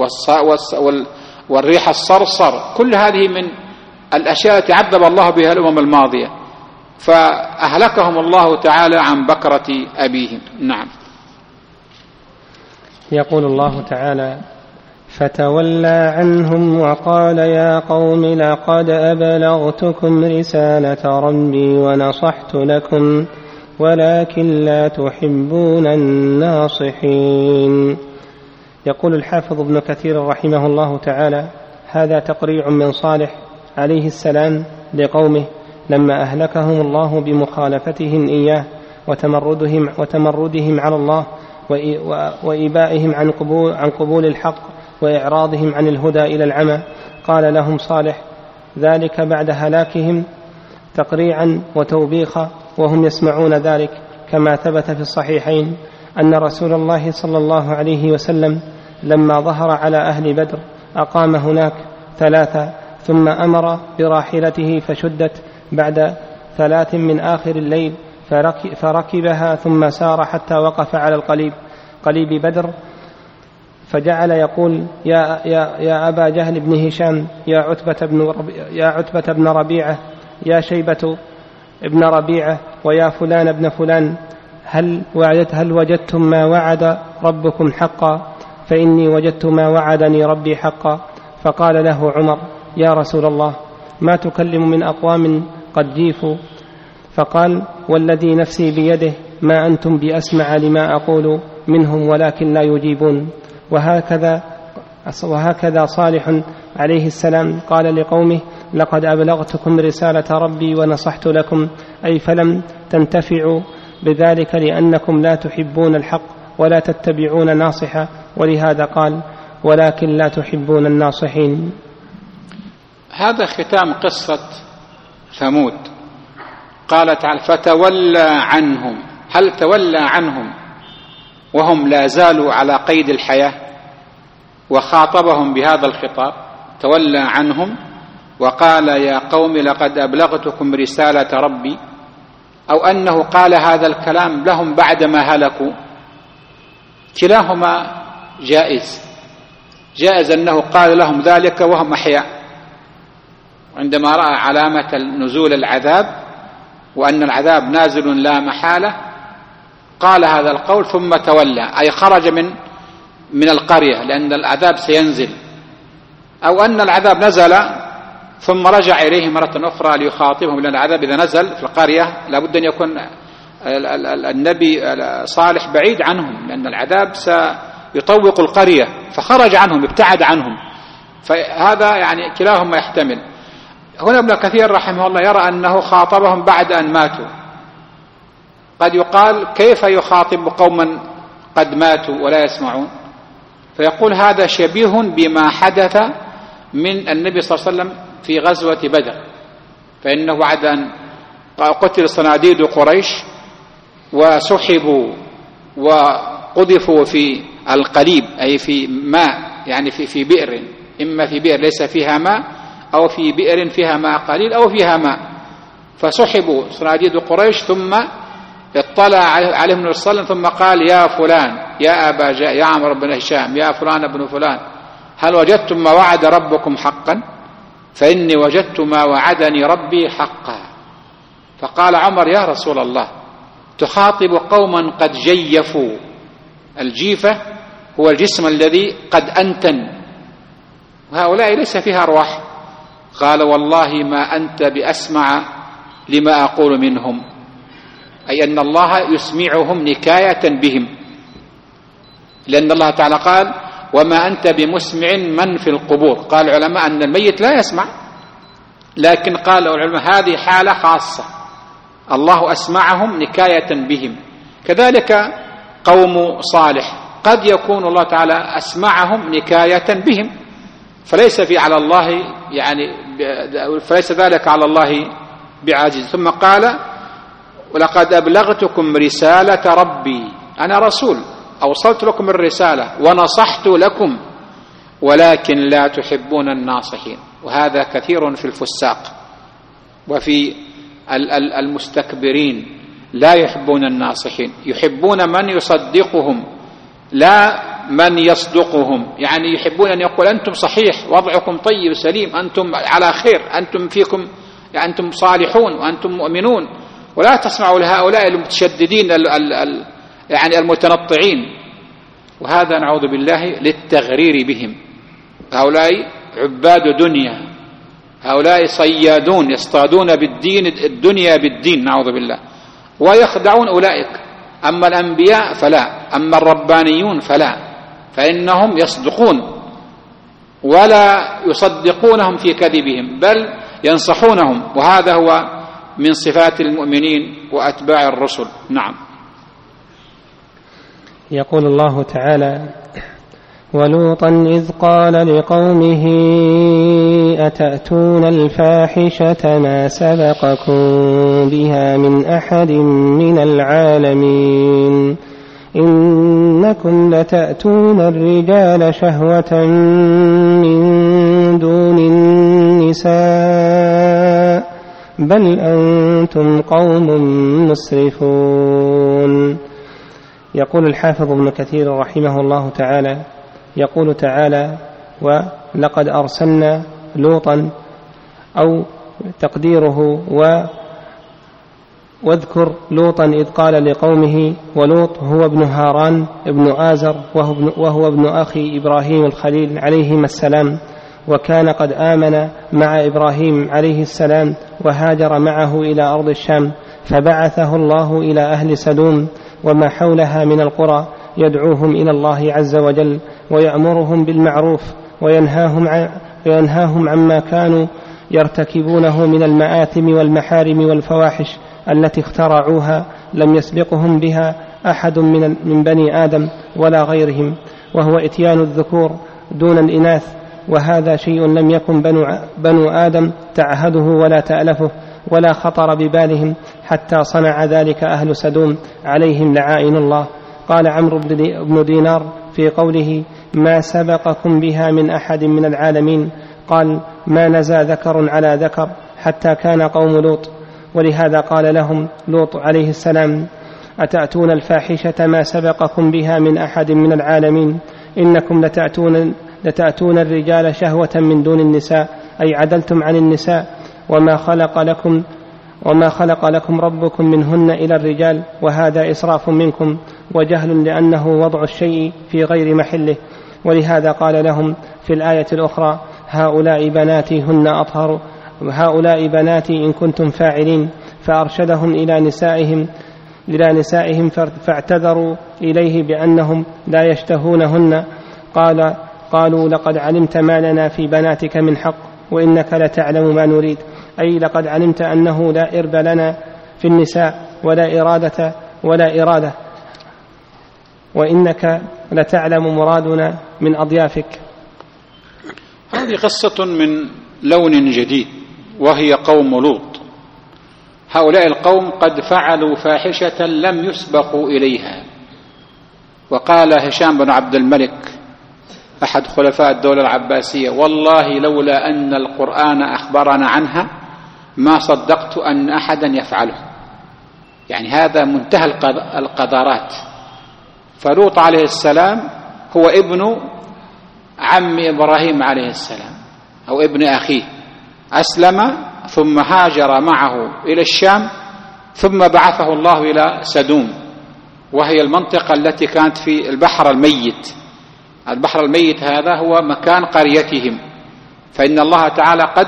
Speaker 1: والريح الصرصر كل هذه من الأشياء التي عذب الله بها الأمم الماضية، فأهلكهم الله تعالى عن بكرة أبيهم. نعم.
Speaker 2: يقول الله تعالى فتولى عنهم وقال يا قوم لقد أبلغتكم رسالة ربي ونصحت لكم ولكن لا تحبون الناصحين. يقول الحافظ ابن كثير رحمه الله تعالى هذا تقريع من صالح عليه السلام لقومه لما أهلكهم الله بمخالفتهم إياه وتمردهم على الله وإبائهم عن قبول الحق وإعراضهم عن الهدى إلى العمى. قال لهم صالح ذلك بعد هلاكهم تقريعا وتوبيخا وهم يسمعون ذلك، كما ثبت في الصحيحين أن رسول الله صلى الله عليه وسلم لما ظهر على أهل بدر أقام هناك 3 ثم أمر براحلته فشدت بعد 3 من آخر الليل فركبها ثم سار حتى وقف على قليب بدر فجعل يقول يا أبا جهل بن هشام يا عتبة بن ربيعة يا شيبة ابن ربيعة ويا فلان ابن فلان هل وجدتم ما وعد ربكم حقا؟ فإني وجدت ما وعدني ربي حقا. فقال له عمر يا رسول الله ما تكلم من أقوام قد جيفوا؟ فقال والذي نفسي بيده ما أنتم بأسمع لما أقول منهم ولكن لا يجيبون. وهكذا صالح عليه السلام قال لقومه لقد أبلغتكم رسالة ربي ونصحت لكم، أي فلم تنتفعوا بذلك لأنكم لا تحبون الحق ولا تتبعون ناصحا، ولهذا قال ولكن لا تحبون الناصحين.
Speaker 1: هذا ختام قصة ثمود. قال تعالى فتولى عنهم. هل تولى عنهم وهم لا زالوا على قيد الحياة وخاطبهم بهذا الخطاب؟ تولى عنهم وقال يا قوم لقد أبلغتكم رسالة ربي، أو أنه قال هذا الكلام لهم بعدما هلكوا؟ كلاهما جائز أنه قال لهم ذلك وهم أحياء عندما رأى علامة نزول العذاب وأن العذاب نازل لا محالة قال هذا القول ثم تولى، أي خرج من القرية لأن العذاب سينزل، أو أن العذاب نزل ثم رجع إليه مرة أخرى ليخاطبهم، لأن العذاب إذا نزل في القرية لابد أن يكون النبي صالح بعيد عنهم، لأن العذاب سيطوق القرية، فخرج عنهم ابتعد عنهم. فهذا يعني كلاهما يحتمل. هنا ابن كثير رحمه الله يرى أنه خاطبهم بعد أن ماتوا. قد يقال كيف يخاطب قوما قد ماتوا ولا يسمعون. فيقول هذا شبيه بما حدث من النبي صلى الله عليه وسلم في غزوة بدر، فإنه بعد أن قتل صناديد قريش وسحبوا وقذفوا في القليب، أي في ماء، يعني في بئر، إما في بئر ليس فيها ماء أو في بئر فيها ماء قليل أو فيها ماء، فسحبوا صناديد قريش. ثم اطلع عليهم النبي صلى الله عليه وسلم ثم قال يا فلان يا أبا يا عمرو بن هشام يا فلان بن فلان هل وجدتم ما وعد ربكم حقا؟ فإني وجدت ما وعدني ربي حقا. فقال عمر يا رسول الله تخاطب قوما قد جيفوا. الجيفة هو الجسم الذي قد أنتن، وهؤلاء ليس فيها أرواح. قال والله ما أنت بأسمع لما أقول منهم، أي أن الله يسمعهم نكاية بهم، لأن الله تعالى قال وما أنت بمسمع من في القبور. قال العلماء أن الميت لا يسمع، لكن قال العلماء هذه حالة خاصة الله أسمعهم نكاية بهم. كذلك قوم صالح قد يكون الله تعالى أسمعهم نكاية بهم، فليس ذلك على الله بعاجز. ثم قال ولقد أبلغتكم رسالة ربي، أنا رسول أوصلت لكم الرسالة ونصحت لكم ولكن لا تحبون الناصحين. وهذا كثير في الفساق وفي المستكبرين، لا يحبون الناصحين، يحبون من يصدقهم لا من يصدقهم. يعني يحبون أن يقول أنتم صحيح، وضعكم طيب سليم، أنتم على خير، أنتم فيكم، يعني أنتم صالحون وأنتم مؤمنون، ولا تسمعوا لهؤلاء المتشددين يعني المتنطعين. وهذا نعوذ بالله للتغرير بهم. هؤلاء عباد دنيا، هؤلاء صيادون يصطادون بالدين الدنيا بالدين نعوذ بالله، ويخدعون أولئك. أما الأنبياء فلا، أما الربانيون فلا، فإنهم يصدقون ولا يصدقونهم في كذبهم، بل ينصحونهم، وهذا هو من صفات المؤمنين وأتباع الرسل. نعم.
Speaker 2: يقول الله تعالى ولوطا إذ قال لقومه أتأتون الفاحشة ما سبقكم بها من أحد من العالمين إنكم لتأتون الرجال شهوة من دون النساء بل أنتم قوم مسرفون. يقول الحافظ ابن كثير رحمه الله تعالى يقول تعالى ولقد أرسلنا لوطا، أو تقديره واذكر لوطا إذ قال لقومه. ولوط هو ابن هاران ابن آزر، وهو ابن أخي إبراهيم الخليل عليهما السلام، وكان قد آمن مع إبراهيم عليه السلام وهاجر معه إلى أرض الشام، فبعثه الله إلى أهل سدوم وما حولها من القرى يدعوهم إلى الله عز وجل ويأمرهم بالمعروف وينهاهم عما كانوا يرتكبونه من المآثم والمحارم والفواحش التي اخترعوها لم يسبقهم بها أحد من بني آدم ولا غيرهم، وهو إتيان الذكور دون الإناث. وهذا شيء لم يكن بنو آدم تعهده ولا تألفه ولا خطر ببالهم حتى صنع ذلك أهل سدوم عليهم لعائن الله. قال عمرو بن دينار في قوله ما سبقكم بها من أحد من العالمين، قال ما نزى ذكر على ذكر حتى كان قوم لوط. ولهذا قال لهم لوط عليه السلام أتأتون الفاحشة ما سبقكم بها من أحد من العالمين إنكم لتأتون الرجال شهوة من دون النساء، أي عدلتم عن النساء وما خلق لكم ربكم منهن إلى الرجال، وهذا إسراف منكم وجهل لأنه وضع الشيء في غير محله. ولهذا قال لهم في الآية الأخرى هؤلاء بناتي إن كنتم فاعلين، فأرشدهم إلى نسائهم فاعتذروا إليه بأنهم لا يشتهونهن. قالوا لقد علمت ما لنا في بناتك من حق وإنك لتعلم ما نريد، أي لقد علمت أنه لا إرب لنا في النساء ولا إرادة وإنك لتعلم مرادنا من أضيافك.
Speaker 1: هذه قصة من لون جديد، وهي قوم لوط. هؤلاء القوم قد فعلوا فاحشة لم يسبقوا إليها. وقال هشام بن عبد الملك أحد خلفاء الدولة العباسية: والله لولا أن القرآن أخبرنا عنها ما صدقت أن أحدا يفعله. يعني هذا منتهى القذارات. فلوط عليه السلام هو ابن عم إبراهيم عليه السلام أو ابن أخيه، أسلم ثم هاجر معه إلى الشام، ثم بعثه الله إلى سدوم، وهي المنطقة التي كانت في البحر الميت. البحر الميت هذا هو مكان قريتهم، فإن الله تعالى قد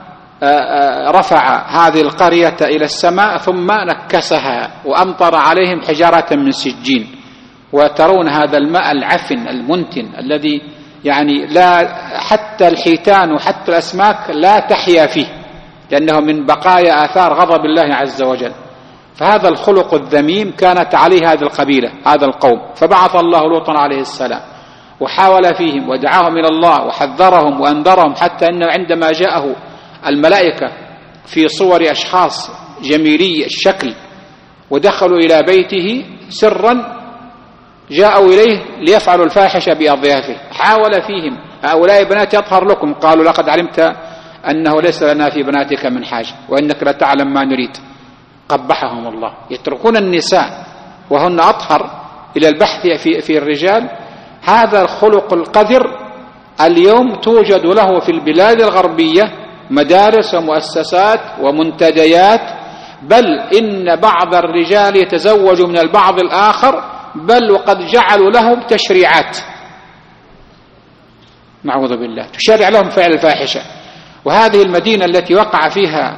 Speaker 1: رفع هذه القرية إلى السماء ثم نكسها وأمطر عليهم حجارة من سجين. وترون هذا الماء العفن المنتن الذي يعني لا حتى الحيتان وحتى الأسماك لا تحيا فيه، لأنه من بقايا آثار غضب الله عز وجل. فهذا الخلق الذميم كانت عليه هذه القبيلة، هذا القوم. فبعث الله لوطا عليه السلام وحاول فيهم ودعاهم إلى الله وحذرهم وأنذرهم، حتى أنه عندما جاءه الملائكة في صور أشخاص جميلي الشكل ودخلوا إلى بيته سرا، جاءوا إليه ليفعلوا الفاحشة بأضيافه. حاول فيهم: هؤلاء بنات يطهر لكم. قالوا: لقد علمت أنه ليس لنا في بناتك من حاجة وإنك لا تعلم ما نريد. قبحهم الله. يتركون النساء وهن أطهر إلى البحث في الرجال. هذا الخلق القذر اليوم توجد له في البلاد الغربية مدارس ومؤسسات ومنتديات، بل إن بعض الرجال يتزوج من البعض الآخر، بل وقد جعلوا لهم تشريعات، نعوذ بالله، تشرع لهم فعل الفاحشة. وهذه المدينة التي وقع فيها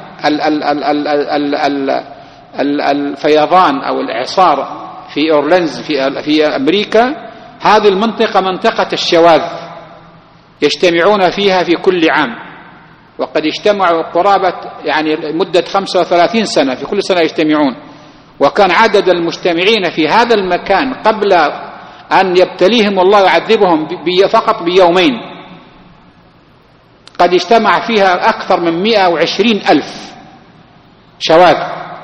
Speaker 1: الفيضان أو الإعصار في أورلينز في أمريكا، هذه المنطقة منطقة الشواذ، يجتمعون فيها في كل عام، وقد اجتمعوا قرابة يعني مدة 35 سنة، في كل سنة يجتمعون. وكان عدد المجتمعين في هذا المكان قبل أن يبتليهم الله يعذبهم فقط بيومين قد اجتمع فيها أكثر من 120,000 شواذ.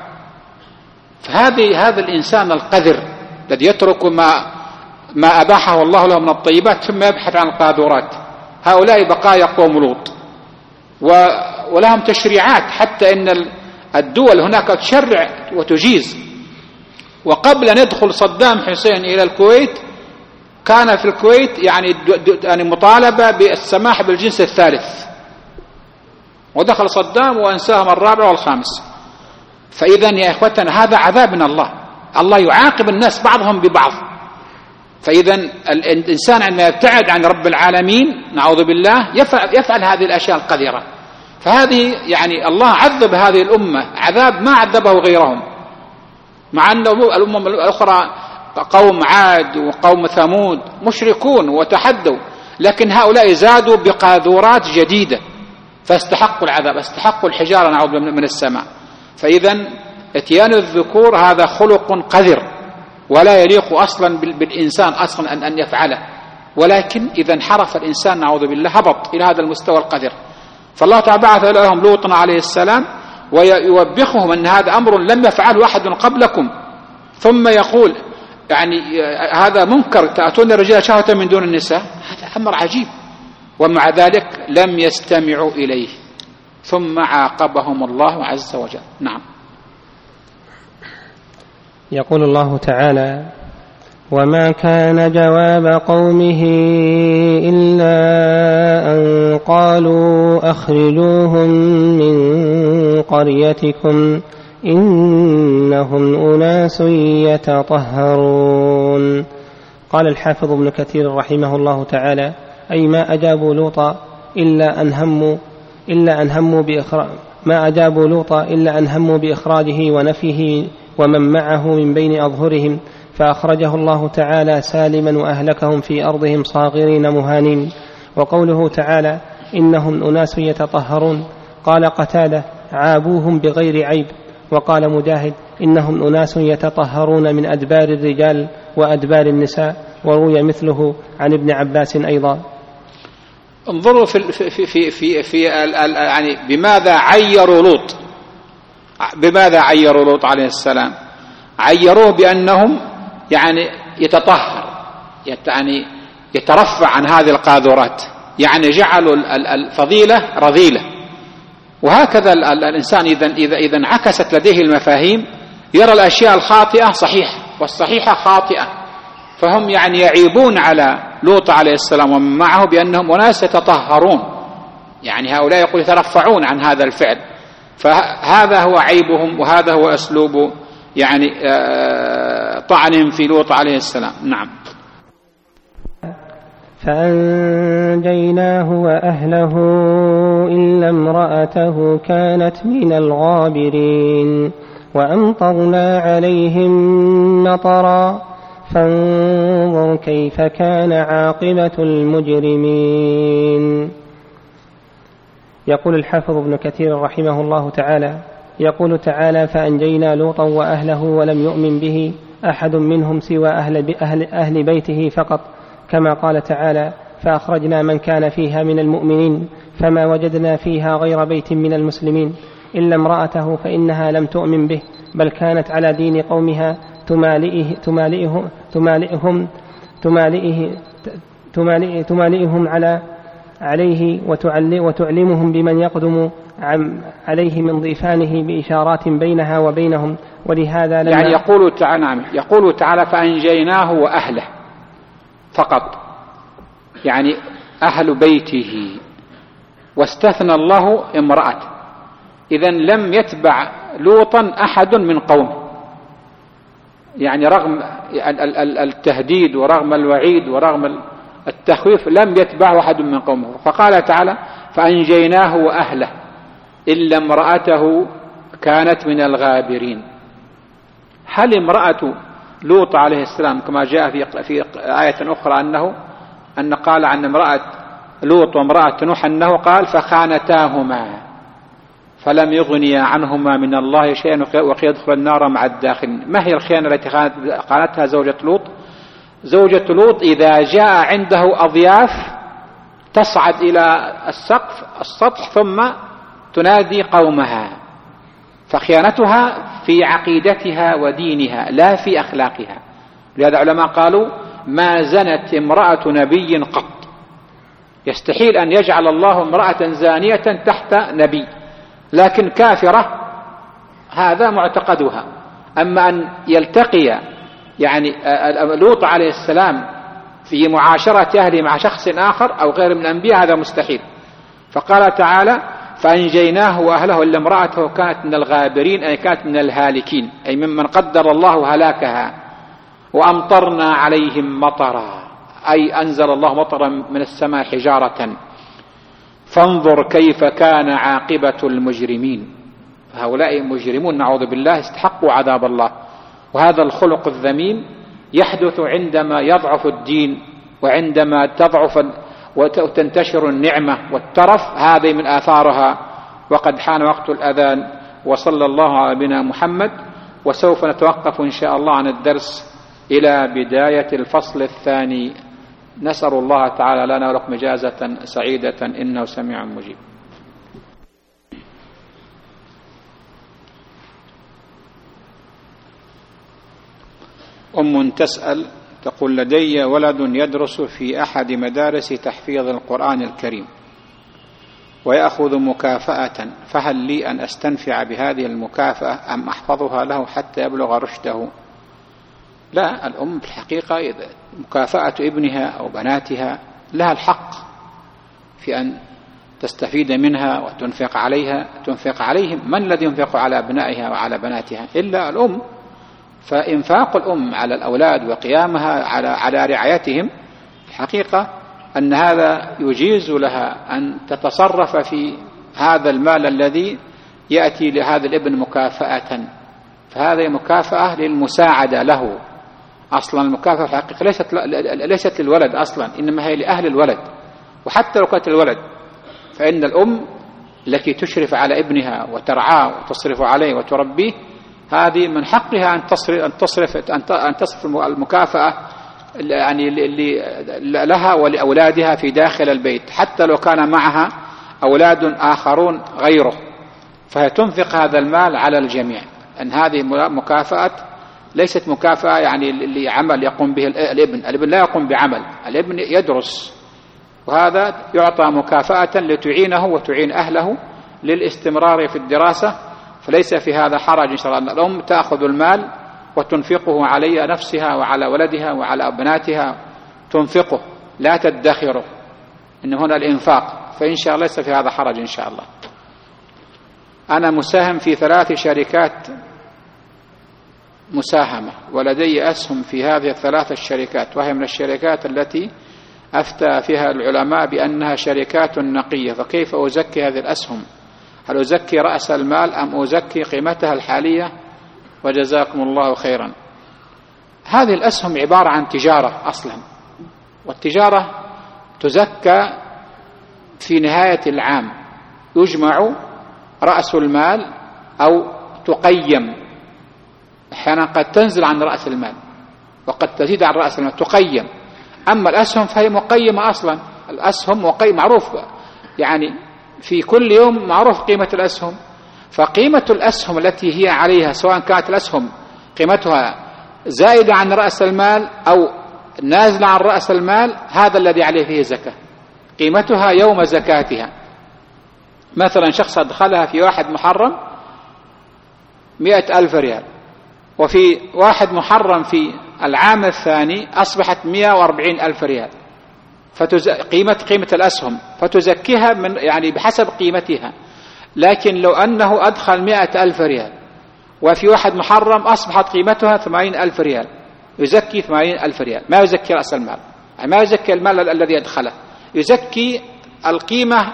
Speaker 1: هذا الإنسان القذر الذي يترك ما أباحه الله له من الطيبات ثم يبحث عن القاذورات. هؤلاء بقايا قوم لوط، ولهم تشريعات، حتى إن الدول هناك تشرع وتجيز. وقبل أن يدخل صدام حسين إلى الكويت كان في الكويت يعني مطالبة بالسماح بالجنس الثالث، ودخل صدام وأنساهم الرابع والخامس. فإذا يا إخوتنا هذا عذاب من الله، الله يعاقب الناس بعضهم ببعض. فإذا الإنسان عندما يبتعد عن رب العالمين نعوذ بالله يفعل هذه الأشياء القذرة. فهذه يعني الله عذب هذه الأمة عذاب ما عذبه غيرهم، مع أن الأمم الأخرى قوم عاد وقوم ثمود مشركون وتحدوا، لكن هؤلاء زادوا بقاذورات جديدة فاستحقوا العذاب، استحقوا الحجارة نعوذ من السماء. فإذا اتيان الذكور هذا خلق قذر ولا يليق أصلا بالإنسان أصلا أن يفعله، ولكن إذا انحرف الإنسان نعوذ بالله هبط إلى هذا المستوى القذر. فالله تعالى بعث لهم لوطا عليه السلام ويوبخهم أن هذا أمر لم يفعله أحد قبلكم، ثم يقول يعني هذا منكر تأتون الرجال شهوة من دون النساء، هذا أمر عجيب. ومع ذلك لم يستمعوا إليه، ثم عاقبهم الله عز وجل. نعم.
Speaker 2: يقول الله تعالى: وما كان جواب قومه إلا أن قالوا أخرجوهم من قريتكم إنهم أناس يتطهرون. قال الحافظ ابن كثير رحمه الله تعالى: أي ما أجابوا لوطا إلا أن هموا بإخراجه ونفيه ومن معه من بين أظهرهم، فأخرجه الله تعالى سالما وأهلكهم في أرضهم صاغرين مهانين. وقوله تعالى: إنهم أناس يتطهرون، قال قتادة: عابوهم بغير عيب. وقال مجاهد: إنهم أناس يتطهرون من أدبار الرجال وأدبار النساء. وروي مثله عن ابن عباس أيضا.
Speaker 1: انظروا في يعني بماذا عيروا لوط عليه السلام. عيروه بأنهم يعني يتطهر، يعني يترفع عن هذه القاذورات، يعني جعلوا الفضيلة رذيلة. وهكذا الإنسان إذا انعكست لديه المفاهيم يرى الأشياء الخاطئة صحيحة والصحيحة خاطئة. فهم يعني يعيبون على لوط عليه السلام ومن معه بأنهم أناس يتطهرون، يعني هؤلاء يقول يترفعون عن هذا الفعل. فهذا هو عيبهم، وهذا هو أسلوب يعني طعنهم في لوط عليه السلام. نعم.
Speaker 2: فأنجيناه وأهله إلا امرأته كانت من الغابرين وأمطرنا عليهم مطرا فانظر كيف كان عاقبة المجرمين. يقول الحافظ ابن كثير رحمه الله تعالى: يقول تعالى: فأنجينا لوطا وأهله ولم يؤمن به أحد منهم سوى أهل بيته فقط، كما قال تعالى: فأخرجنا من كان فيها من المؤمنين فما وجدنا فيها غير بيت من المسلمين إلا امرأته فإنها لم تؤمن به بل كانت على دين قومها تمالئهم عليه وتعلمهم بمن يقدم عليه من ضيفانه بإشارات بينها وبينهم. ولهذا
Speaker 1: يعني يقول تعالى فأنجيناه وأهله فقط، يعني أهل بيته، واستثنى الله امرأته. إذن لم يتبع لوطا أحد من قومه، يعني رغم التهديد ورغم الوعيد ورغم التخويف لم يتبعه أحد من قومه. فقال تعالى فأنجيناه وأهله إلا امرأته كانت من الغابرين. هل امرأة لوط عليه السلام كما جاء في آية أخرى أن قال عن امرأة لوط وامرأة نوح أنه قال فخانتاهما فلم يغنيا عنهما من الله شيئا وقيل يدخل النار مع الداخلين. ما هي الخيانة التي قالتها زوجة لوط؟ زوجة لوط إذا جاء عنده أضياف تصعد إلى السطح ثم تنادي قومها، فخيانتها في عقيدتها ودينها لا في أخلاقها. لهذا علماء قالوا ما زنت امرأة نبي قط. يستحيل أن يجعل الله امرأة زانية تحت نبي، لكن كافرة هذا معتقدها. أما أن يلتقي يعني لوط عليه السلام في معاشرة أهله مع شخص آخر أو غير من الأنبياء هذا مستحيل. فقال تعالى فأنجيناه وأهله إلا امرأته كانت من الغابرين، أي كانت من الهالكين، أي ممن قدر الله هلاكها. وأمطرنا عليهم مطرا، أي أنزل الله مطرا من السماء حجارة. فانظر كيف كان عاقبة المجرمين. هؤلاء مجرمون نعوذ بالله استحقوا عذاب الله. وهذا الخلق الذميم يحدث عندما يضعف الدين وعندما تضعف وتنتشر النعمة والترف، هذه من آثارها. وقد حان وقت الأذان، وصلى الله على نبينا محمد. وسوف نتوقف إن شاء الله عن الدرس إلى بداية الفصل الثاني. نسأل الله تعالى لنا ولكم إجازة سعيدة إنه سميع مجيب. أم تسأل تقول لدي ولد يدرس في أحد مدارس تحفيظ القرآن الكريم ويأخذ مكافأة، فهل لي أن أستنفع بهذه المكافأة أم أحفظها له حتى يبلغ رشده؟ لا، الأم في الحقيقة مكافأة ابنها أو بناتها لها الحق في أن تستفيد منها وتنفق عليها، تنفق عليهم. من الذي ينفق على أبنائها وعلى بناتها إلا الأم؟ فإنفاق الأم على الأولاد وقيامها على رعايتهم الحقيقة أن هذا يجيز لها أن تتصرف في هذا المال الذي يأتي لهذا الابن مكافأة. فهذه مكافأة للمساعدة له. أصلا المكافأة في الحقيقة ليست للولد أصلا، إنما هي لأهل الولد. وحتى لو كانت الولد فإن الأم التي تشرف على ابنها وترعاه وتصرف عليه وتربيه هذه من حقها أن تصرف المكافأة يعني اللي لها ولأولادها في داخل البيت، حتى لو كان معها أولاد آخرون غيره، فهي تنفق هذا المال على الجميع. أن هذه مكافأة ليست مكافأة يعني لعمل يقوم به الابن لا يقوم بعمل، الابن يدرس، وهذا يعطى مكافأة لتعينه وتعين أهله للاستمرار في الدراسة، فليس في هذا حرج إن شاء الله. الأم تأخذ المال وتنفقه على نفسها وعلى ولدها وعلى أبناتها، تنفقه لا تدخره، إن هنا الإنفاق، فإن شاء الله ليس في هذا حرج إن شاء الله. أنا مساهم في 3 شركات مساهمة، ولدي أسهم في هذه ال3 الشركات، وهي من الشركات التي أفتى فيها العلماء بأنها شركات نقية، فكيف أزكي هذه الأسهم؟ هل أزكي رأس المال أم أزكي قيمتها الحالية؟ وجزاكم الله خيرا. هذه الأسهم عبارة عن تجارة أصلا، والتجارة تزكى في نهاية العام، يجمع رأس المال أو تقيم، أحيانا قد تنزل عن رأس المال وقد تزيد عن رأس المال، تقيم. أما الأسهم فهي مقيمة أصلا، الأسهم مقيم معروف، يعني في كل يوم معروف قيمة الأسهم، فقيمة الأسهم التي هي عليها سواء كانت الأسهم قيمتها زائدة عن رأس المال أو نازلة عن رأس المال، هذا الذي عليه فيه زكاة، قيمتها يوم زكاتها. مثلا شخص أدخلها في 1 محرم 100,000 ريال، وفي 1 محرم في العام الثاني أصبحت 140,000 ريال، قيمة الأسهم، فتزكيها من يعني بحسب قيمتها. لكن لو أنه أدخل 100,000 ريال وفي 1 محرم أصبحت قيمتها 80,000 ريال، يزكي 80,000 ريال، ما يزكي رأس المال، يعني ما يزكي المال الذي يدخله، يزكي القيمة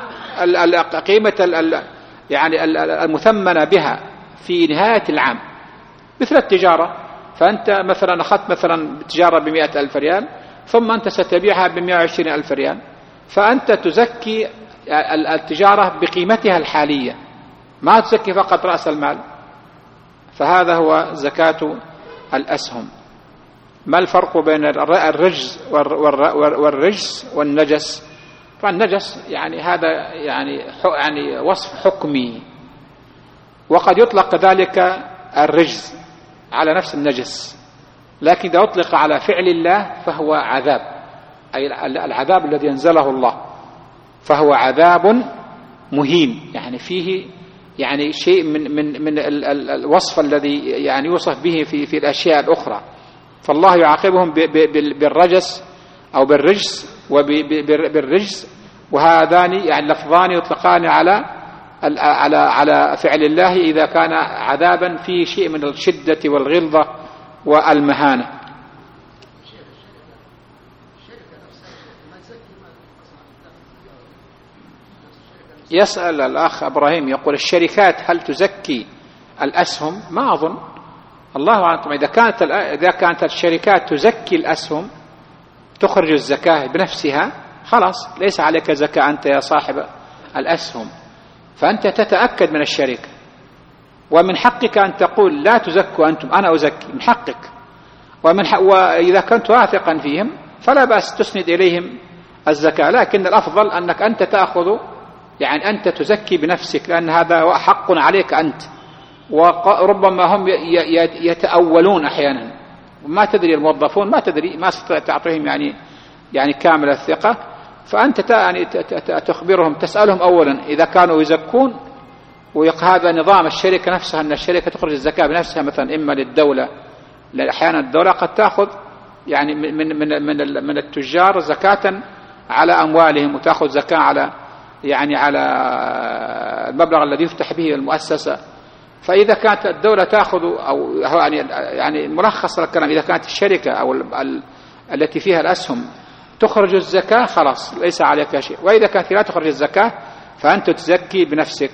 Speaker 1: يعني المثمنة بها في نهاية العام، مثل التجارة. فأنت مثلا أخذت مثلا تجارة ب100,000 ريال، ثم أنت ستبيعها ب120,000 ريال، فأنت تزكي التجارة بقيمتها الحالية، ما تزكي فقط رأس المال. فهذا هو زكاة الأسهم. ما الفرق بين والرجس والنجس؟ فالنجس يعني هذا يعني وصف حكمي، وقد يطلق ذلك الرجز على نفس النجس، لكن إذا أطلق على فعل الله فهو عذاب، أي العذاب الذي ينزله الله، فهو عذاب مهين، يعني فيه يعني شيء من الوصف الذي يعني يوصف به في الأشياء الأخرى. فالله يعاقبهم بالرجس أو بالرجس وبالرجس، وهذان يعني لفظان يطلقان على فعل الله إذا كان عذابا فيه شيء من الشدة والغلظة والمهانة. يسأل الأخ إبراهيم يقول الشركات هل تزكي الأسهم؟ ما أظن، الله أعلم. إذا كانت الشركات تزكي الأسهم تخرج الزكاة بنفسها، خلاص ليس عليك زكاة أنت يا صاحب الأسهم، فأنت تتأكد من الشركة، ومن حقك أن تقول لا تزكوا أنتم، أنا أزكي، من حقك. وإذا كنت واثقا فيهم فلا بأس تسند إليهم الزكاة، لكن الأفضل أنك أنت تأخذ، يعني أنت تزكي بنفسك، لأن هذا حق عليك أنت. وربما هم يتأولون أحيانا، وما تدري الموظفون، ما تدري، ما تعطيهم يعني كامل الثقة، فأنت يعني تخبرهم، تسألهم أولا إذا كانوا يزكون. وهذا نظام الشركة نفسها، أن الشركة تخرج الزكاة بنفسها، مثلا إما للدولة، أحيانا الدولة قد تأخذ يعني من التجار زكاة على أموالهم، وتأخذ زكاة على المبلغ الذي يفتح به المؤسسة. فإذا كانت الدولة تأخذ، أو يعني ملخص الكلام، إذا كانت الشركة أو التي فيها الأسهم تخرج الزكاة خلاص ليس عليك شيء، وإذا كانت لا تخرج الزكاة فأنت تزكي بنفسك.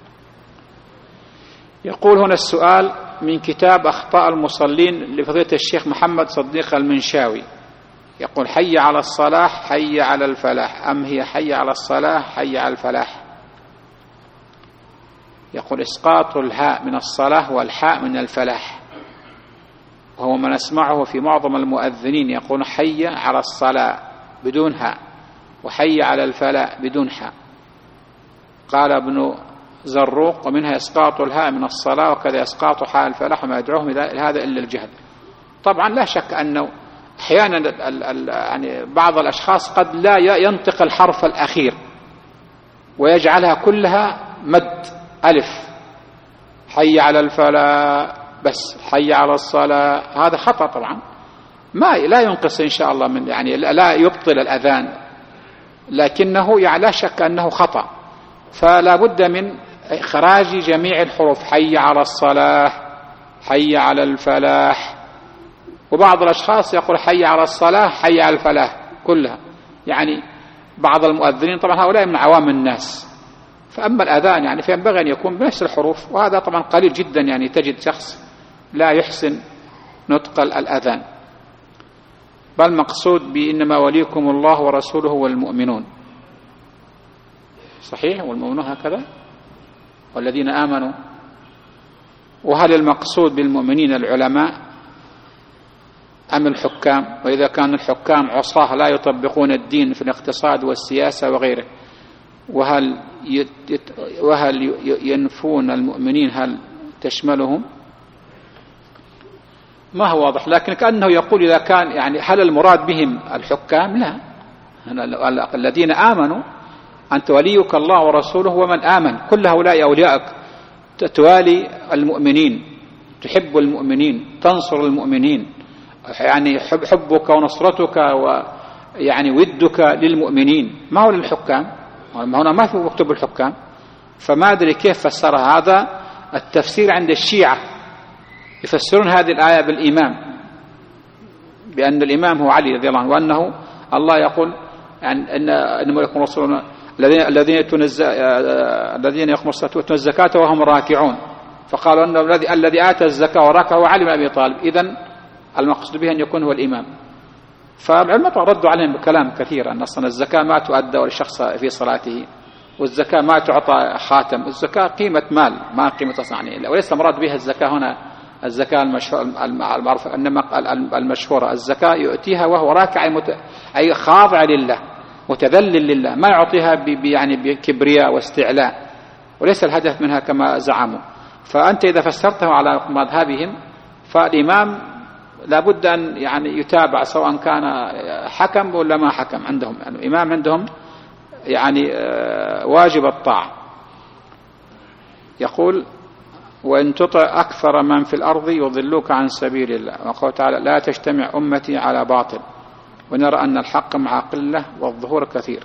Speaker 1: يقول هنا السؤال من كتاب أخطاء المصلين لفضيلة الشيخ محمد صديق المنشاوي، يقول حي على الصلاح حي على الفلاح، أم هي حي على الصلاح حي على الفلاح؟ يقول إسقاط الهاء من الصلاة والحاء من الفلاح، وهو ما نسمعه في معظم المؤذنين يقول حي على الصلاة بدون هاء، وحي على الفلاح بدون حاء. قال ابن زروق ومنها إسقاط الهاء من الصلاة وكذا إسقاط حاء الفلاح وما يدعوهم هذا إلا الجهل. طبعا لا شك أنه أحيانا يعني بعض الأشخاص قد لا ينطق الحرف الأخير ويجعلها كلها مد ألف، حي على الفلاح بس حي على الصلاة، هذا خطأ طبعا، ما لا ينقص إن شاء الله من يعني لا يبطل الأذان، لكنه يعني لا شك أنه خطأ. فلا بد من إخراج جميع الحروف، حي على الصلاة حي على الفلاح. وبعض الأشخاص يقول حي على الصلاة حي على الفلاح كلها، يعني بعض المؤذنين طبعا هؤلاء من عوام الناس. فأما الأذان يعني فينبغي أن يكون بنفس الحروف، وهذا طبعا قليل جدا، يعني تجد شخص لا يحسن نطق الأذان. بل مقصود بإنما وليكم الله ورسوله والمؤمنون، صحيح، والمؤمنون هكذا والذين آمنوا. وهل المقصود بالمؤمنين العلماء أم الحكام؟ وإذا كان الحكام عصاه لا يطبقون الدين في الاقتصاد والسياسة وغيره، وهل ينفون المؤمنين، هل تشملهم؟ ما هو واضح، لكن كأنه يقول إذا كان يعني هل المراد بهم الحكام؟ لا، الذين آمنوا أنت وليك الله ورسوله ومن آمن، كل هؤلاء أوليائك، توالي المؤمنين، تحب المؤمنين، تنصر المؤمنين، يعني حبك ونصرتك ويعني ودك للمؤمنين، ما هو للحكام. هنا ما في مكتوب الحكام، فما أدري كيف فسر هذا التفسير. عند الشيعة يفسرون هذه الآية بالإمام، بأن الإمام هو علي رضي الله عنه، وأنه الله يقول يعني إنما يكون رسولنا الذين يقومون الصلاة ويؤتون الزكاة وهم راكعون، فقالوا أن الذي آتى الزكاة وركع هو علي بن أبي طالب، إذن المقصود به أن يكون هو الإمام. فالعلماء ردوا عليهم بكلام كثير، أن أصلا الزكاة ما تؤدى للشخص في صلاته، والزكاة ما تعطى خاتم، الزكاة قيمة مال ما قيمة صنعانية، وليس مراد بها الزكاة هنا الزكاة المعروفة، إنما المشهورة الزكاة يؤتيها وهو راكع أي خاضع لله متذلل لله، ما يعطيها يعني بكبرياء واستعلاء، وليس الهدف منها كما زعموا. فأنت إذا فسرته على مذهبهم فالإمام لابد أن يعني يتابع سواء كان حكم ولا ما حكم، عندهم يعني الإمام عندهم يعني واجب الطاعة. يقول وإن تطع أكثر من في الأرض يضلوك عن سبيل الله، وقال تعالى لا تجتمع أمتي على باطل ونرى أن الحق مع قلة والظهور كثير.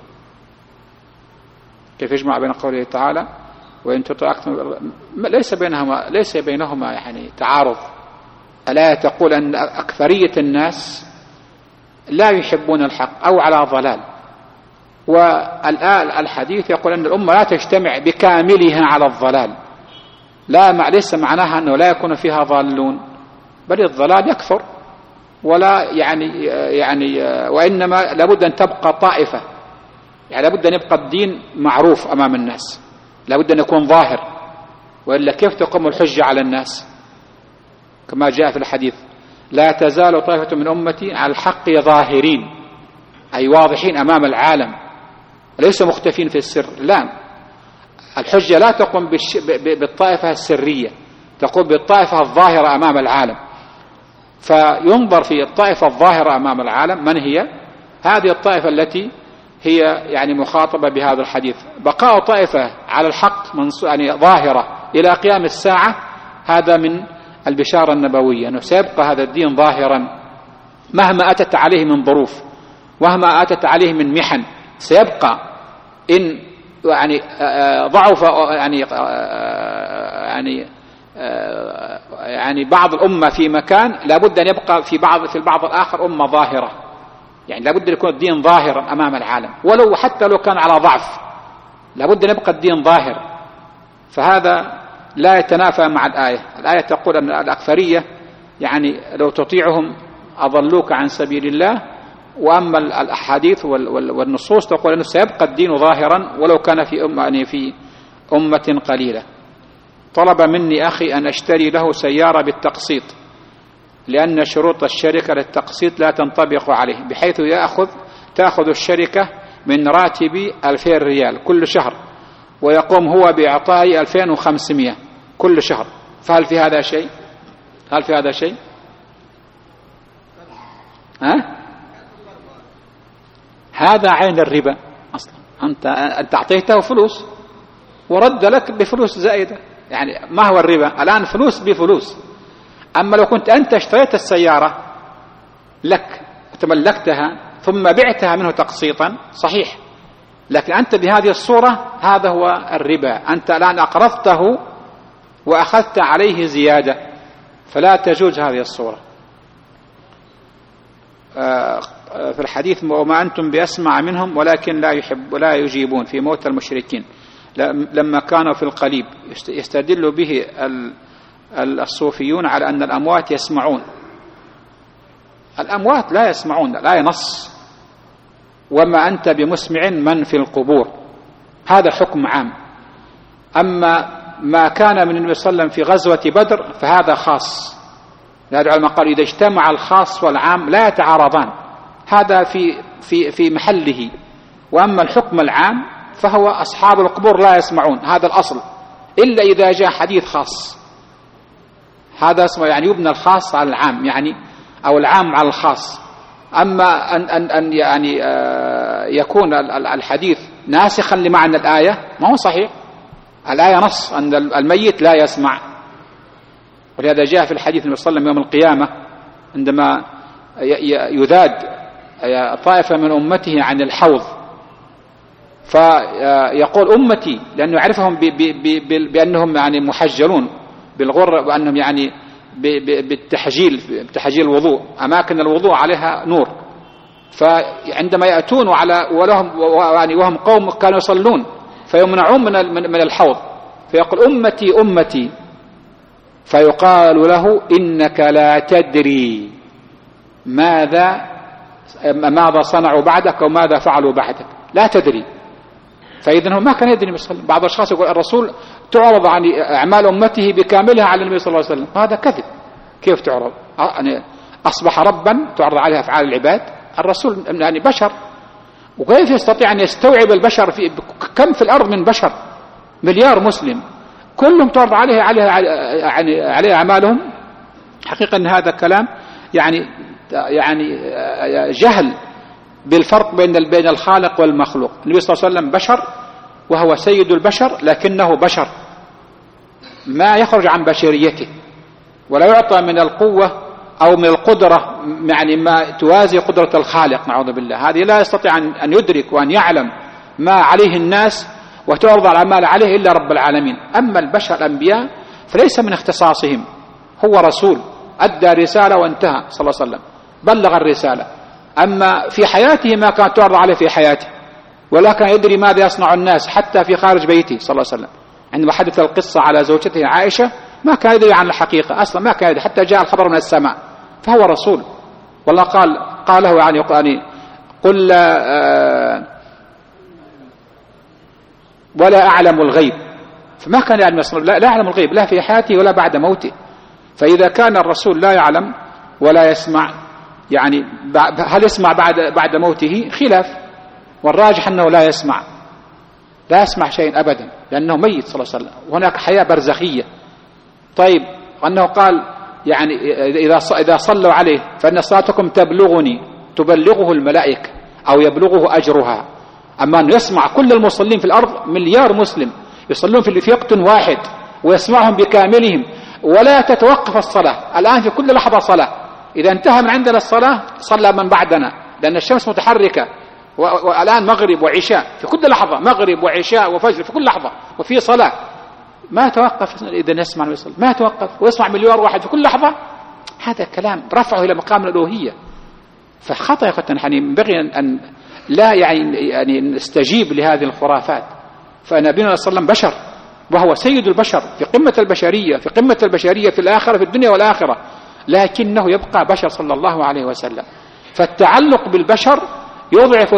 Speaker 1: كيف يجمع بين قوله تعالى وإن تطع أكثر، ليس بينهما يعني تعارض. الآية تقول أن أكثرية الناس لا يحبون الحق أو على ضلال، والآن الحديث يقول أن الأمة لا تجتمع بكاملها على الضلال، ليس معناها أنه لا يكون فيها ضالون، بل الضلال يكثر، ولا يعني وإنما لابد أن تبقى طائفة، يعني لابد أن يبقى الدين معروف أمام الناس، لابد أن يكون ظاهر، وإلا كيف تقوم الحجة على الناس؟ كما جاء في الحديث لا تزال طائفة من أمتي على الحق ظاهرين، أي واضحين أمام العالم، ليس مختفين في السر. لا، الحجة لا تقوم بالطائفة السرية، تقوم بالطائفة الظاهرة أمام العالم. فينظر في الطائفة الظاهرة أمام العالم من هي؟ هذه الطائفة التي هي يعني مخاطبة بهذا الحديث. بقاء طائفة على الحق يعني ظاهرة إلى قيام الساعة، هذا من البشارة النبوية، أنه سيبقى هذا الدين ظاهرا مهما أتت عليه من ظروف، ومهما أتت عليه من محن، سيبقى. إن يعني ضعف يعني بعض الأمة في مكان، لابد أن يبقى في البعض الآخر أمة ظاهرة، يعني لابد أن يكون الدين ظاهرا أمام العالم، ولو حتى لو كان على ضعف لابد أن يبقى الدين ظاهر. فهذا لا يتنافى مع الآية تقول أن الأكثرية يعني لو تطيعهم أضلوك عن سبيل الله، وأما الأحاديث والنصوص تقول أنه سيبقى الدين ظاهرا ولو كان في أمة قليلة. طلب مني أخي أن أشتري له سيارة بالتقسيط، لأن شروط الشركة للتقسيط لا تنطبق عليه، بحيث تأخذ الشركة من راتبي 2000 ريال كل شهر، ويقوم هو بإعطائي 2500 كل شهر. فهل في هذا شيء؟ هذا عين الربا أصلا. أنت أعطيته فلوس ورد لك بفلوس زائدة، يعني ما هو الربا؟ الآن فلوس بفلوس. أما لو كنت أنت اشتريت السيارة لك وتملكتها ثم بعتها منه تقسيطا صحيح، لكن أنت بهذه الصورة هذا هو الربا. أنت الآن أقرضته وأخذت عليه زيادة، فلا تجوز هذه الصورة. في الحديث وما أنتم بأسمع منهم ولكن لا يجيبون في موت المشركين لما كانوا في القليب، يستدل به الصوفيون على أن الأموات يسمعون. الأموات لا يسمعون، لا ينص وما أنت بمسمع من في القبور، هذا حكم عام. أما ما كان من النبي صلى الله عليه وسلم في غزوة بدر فهذا خاص، هذا العلماء قالوا إذا اجتمع الخاص والعام لا يتعارضان، هذا في محله. وأما الحكم العام فهو أصحاب القبور لا يسمعون، هذا الأصل، إلا إذا جاء حديث خاص، هذا اسمه يعني يبنى الخاص على العام، يعني أو العام على الخاص. أما أن يعني يكون الحديث ناسخا لمعنى الآية ما هو صحيح. الآية نص أن الميت لا يسمع، ولهذا جاء في الحديث النبي صلى الله عليه وسلم يوم القيامة عندما يذاد طائفة من أمته عن الحوض، فيقول أمتي، لأنه يعرفهم بأنهم يعني محجلون بالغر، وأنهم يعني بتحجيل الوضوء، أماكن الوضوء عليها نور. فعندما يأتون وهم قوم كانوا يصلون فيمنعون من الحوض، فيقول أمتي أمتي، فيقال له إنك لا تدري ماذا صنعوا بعدك وماذا فعلوا بعدك، لا تدري. فإذن هو ما كان يدري. بعض الأشخاص يقول الرسول تعرض عن أعمال أمته بكاملها على النبي صلى الله عليه وسلم، هذا كذب. كيف تعرض؟ يعني أصبح ربا تعرض عليه أفعال العباد؟ الرسول يعني بشر، وكيف يستطيع أن يستوعب البشر؟ كم في الأرض من بشر، مليار مسلم، كلهم تعرض عليه أعمالهم. حقيقة أن هذا كلام يعني جهل بالفرق بين الخالق والمخلوق. النبي صلى الله عليه وسلم بشر وهو سيد البشر، لكنه بشر ما يخرج عن بشريته، ولا يعطى من القوة أو من القدرة يعني ما توازي قدرة الخالق، نعوذ بالله. هذه لا يستطيع أن يدرك وأن يعلم ما عليه الناس وتعرض الأعمال عليه إلا رب العالمين. أما البشر الأنبياء فليس من اختصاصهم، هو رسول أدى رسالة وانتهى صلى الله عليه وسلم، بلغ الرسالة. أما في حياته ما كانت تعرض عليه في حياته، ولا كان يدري ماذا يصنع الناس حتى في خارج بيته صلى الله عليه وسلم. عندما حدث القصة على زوجته عائشة ما كان يدري عن الحقيقة أصلا، ما كان يدري حتى جاء الخبر من السماء، فهو رسول. والله قال له يعني قل ولا أعلم الغيب، فما كان يعلم، لا يعلم الغيب لا في حياته ولا بعد موته. فإذا كان الرسول لا يعلم ولا يسمع، يعني هل يسمع بعد موته؟ خلاف، والراجح أنه لا يسمع شيء أبدا، لأنه ميت صلى الله عليه وسلم، وهناك حياة برزخية. طيب، أنه قال يعني إذا صلوا عليه فإن صلاتكم تبلغه الملائكة أو يبلغه أجرها. أما أن يسمع كل المصلين في الأرض مليار مسلم يصلون في وقت واحد ويسمعهم بكاملهم ولا تتوقف الصلاة. الآن في كل لحظة صلاة، إذا انتهى من عندنا الصلاة صلى من بعدنا، لأن الشمس متحركة، والآن مغرب وعشاء في كل لحظة، مغرب وعشاء وفجر في كل لحظة، وفي صلاة ما توقف. إذا يسمع ويصلي ما توقف ويسمع مليار واحد في كل لحظة، هذا كلام رفعه إلى مقام الألوهية. فخطأ يعني ينبغي أن لا يعني نستجيب لهذه الخرافات. فنبينا صلى الله عليه وسلم بشر، وهو سيد البشر في قمة البشرية في الآخرة، في الدنيا والآخرة، لكنه يبقى بشر صلى الله عليه وسلم. فالتعلق بالبشر يضعف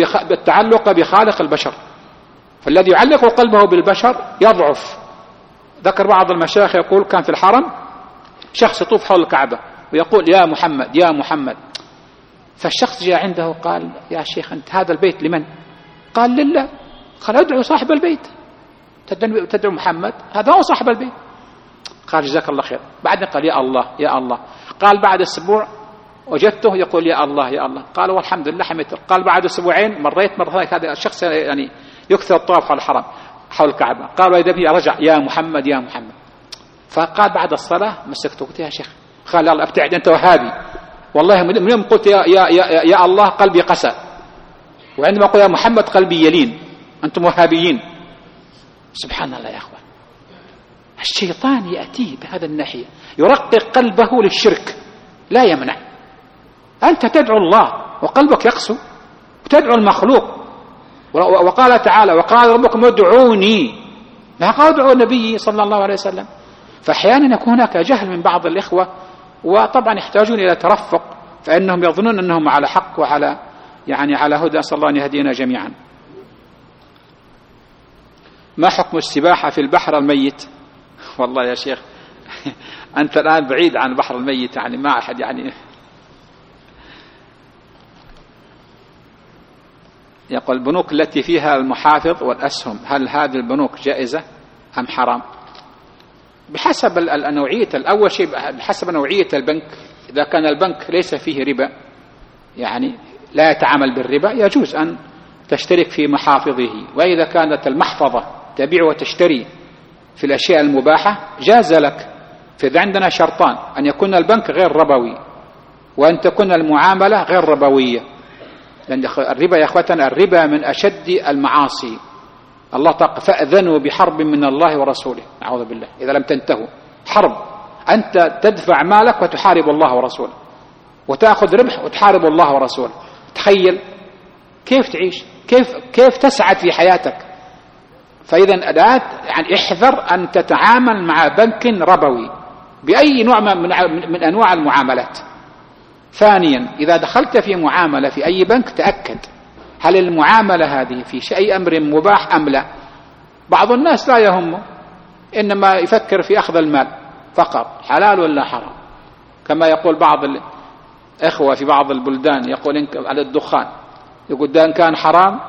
Speaker 1: التعلق بخالق البشر، فالذي يعلق قلبه بالبشر يضعف ذكر بعض المشايخ يقول كان في الحرم شخص يطوف حول الكعبة ويقول يا محمد يا محمد، فالشخص جاء عنده قال يا شيخ أنت هذا البيت لمن؟ قال لله. قال ادعو صاحب البيت، تدعو محمد، هذا هو صاحب البيت. قال جزاك الله خير. بعدين قال يا الله يا الله. قال بعد أسبوع وجدته يقول يا الله يا الله. قال والحمد لله حمدت. قال بعد أسبوعين مريت مرة ثانية، هذا الشخص يعني يكثر الطواف حول الحرم حول الكعبة. قال وإذا به رجع يا محمد يا محمد. فقال بعد الصلاة مسكته قلت يا شيخ، قال يلا ابتعد أنت وهابي، والله من يوم قلت يا الله قلبي قسى، وعندما أقول يا محمد قلبي يلين، أنتم وهابيين. سبحان الله يا أخوان، الشيطان يأتيه بهذا الناحية يرقق قلبه للشرك لا يمنع. أنت تدعو الله وقلبك يقسو وتدعو المخلوق، وقال تعالى وقال ربكم ادعوني، ما قال ادعوا النبي صلى الله عليه وسلم. فأحيانا يكون هناك جهل من بعض الإخوة، وطبعا يحتاجون إلى ترفق، فإنهم يظنون أنهم على حق وعلى يعني على هدى، صلى الله أن يهدينا جميعا. ما حكم السباحة في البحر الميت؟ والله يا شيخ أنت الآن بعيد عن البحر الميت، يعني ما أحد يعني. يقول البنوك التي فيها المحافظ والأسهم، هل هذه البنوك جائزة أم حرام؟ بحسب نوعية، الأول شيء بحسب نوعية البنك. إذا كان البنك ليس فيه ربا، يعني لا يتعامل بالربا، يجوز أن تشترك في محافظه. وإذا كانت المحفظة تبيع وتشتري في الأشياء المباحة جاز لك. فإذا عندنا شرطان: أن يكون البنك غير ربوي، وأن تكون المعاملة غير ربوية. لأن الربا يا أخوتنا، الربا من أشد المعاصي. الله تعالى فأذنوا بحرب من الله ورسوله، أعوذ بالله. إذا لم تنتهوا حرب، أنت تدفع مالك وتحارب الله ورسوله، وتأخذ ربح وتحارب الله ورسوله. تخيل كيف تعيش، كيف تسعد في حياتك. فإذا لا يعني احذر أن تتعامل مع بنك ربوي بأي نوع من أنواع المعاملات. ثانيا، إذا دخلت في معاملة في أي بنك تأكد هل المعاملة هذه في شيء أمر مباح أم لا. بعض الناس لا يهمه، إنما يفكر في أخذ المال فقط، حلال ولا حرام. كما يقول بعض الإخوة في بعض البلدان، يقول على الدخان، يقول ده إن كان حرام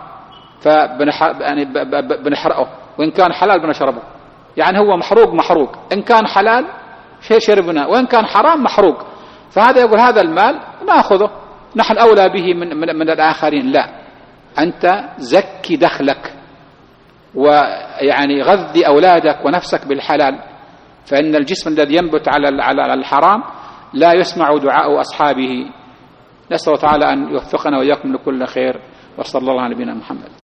Speaker 1: بنحرقه، وإن كان حلال بنشربه. يعني هو محروق، إن كان حلال شربنا، وإن كان حرام محروق. فهذا يقول هذا المال نأخذه، نحن أولى به من الآخرين. لا، أنت زكي دخلك، ويعني غذي أولادك ونفسك بالحلال، فإن الجسم الذي ينبت على الحرام لا يسمع دعاء أصحابه. نسأل الله تعالى أن يوفقنا وإياكم لكل خير، وصلى الله على نبينا محمد.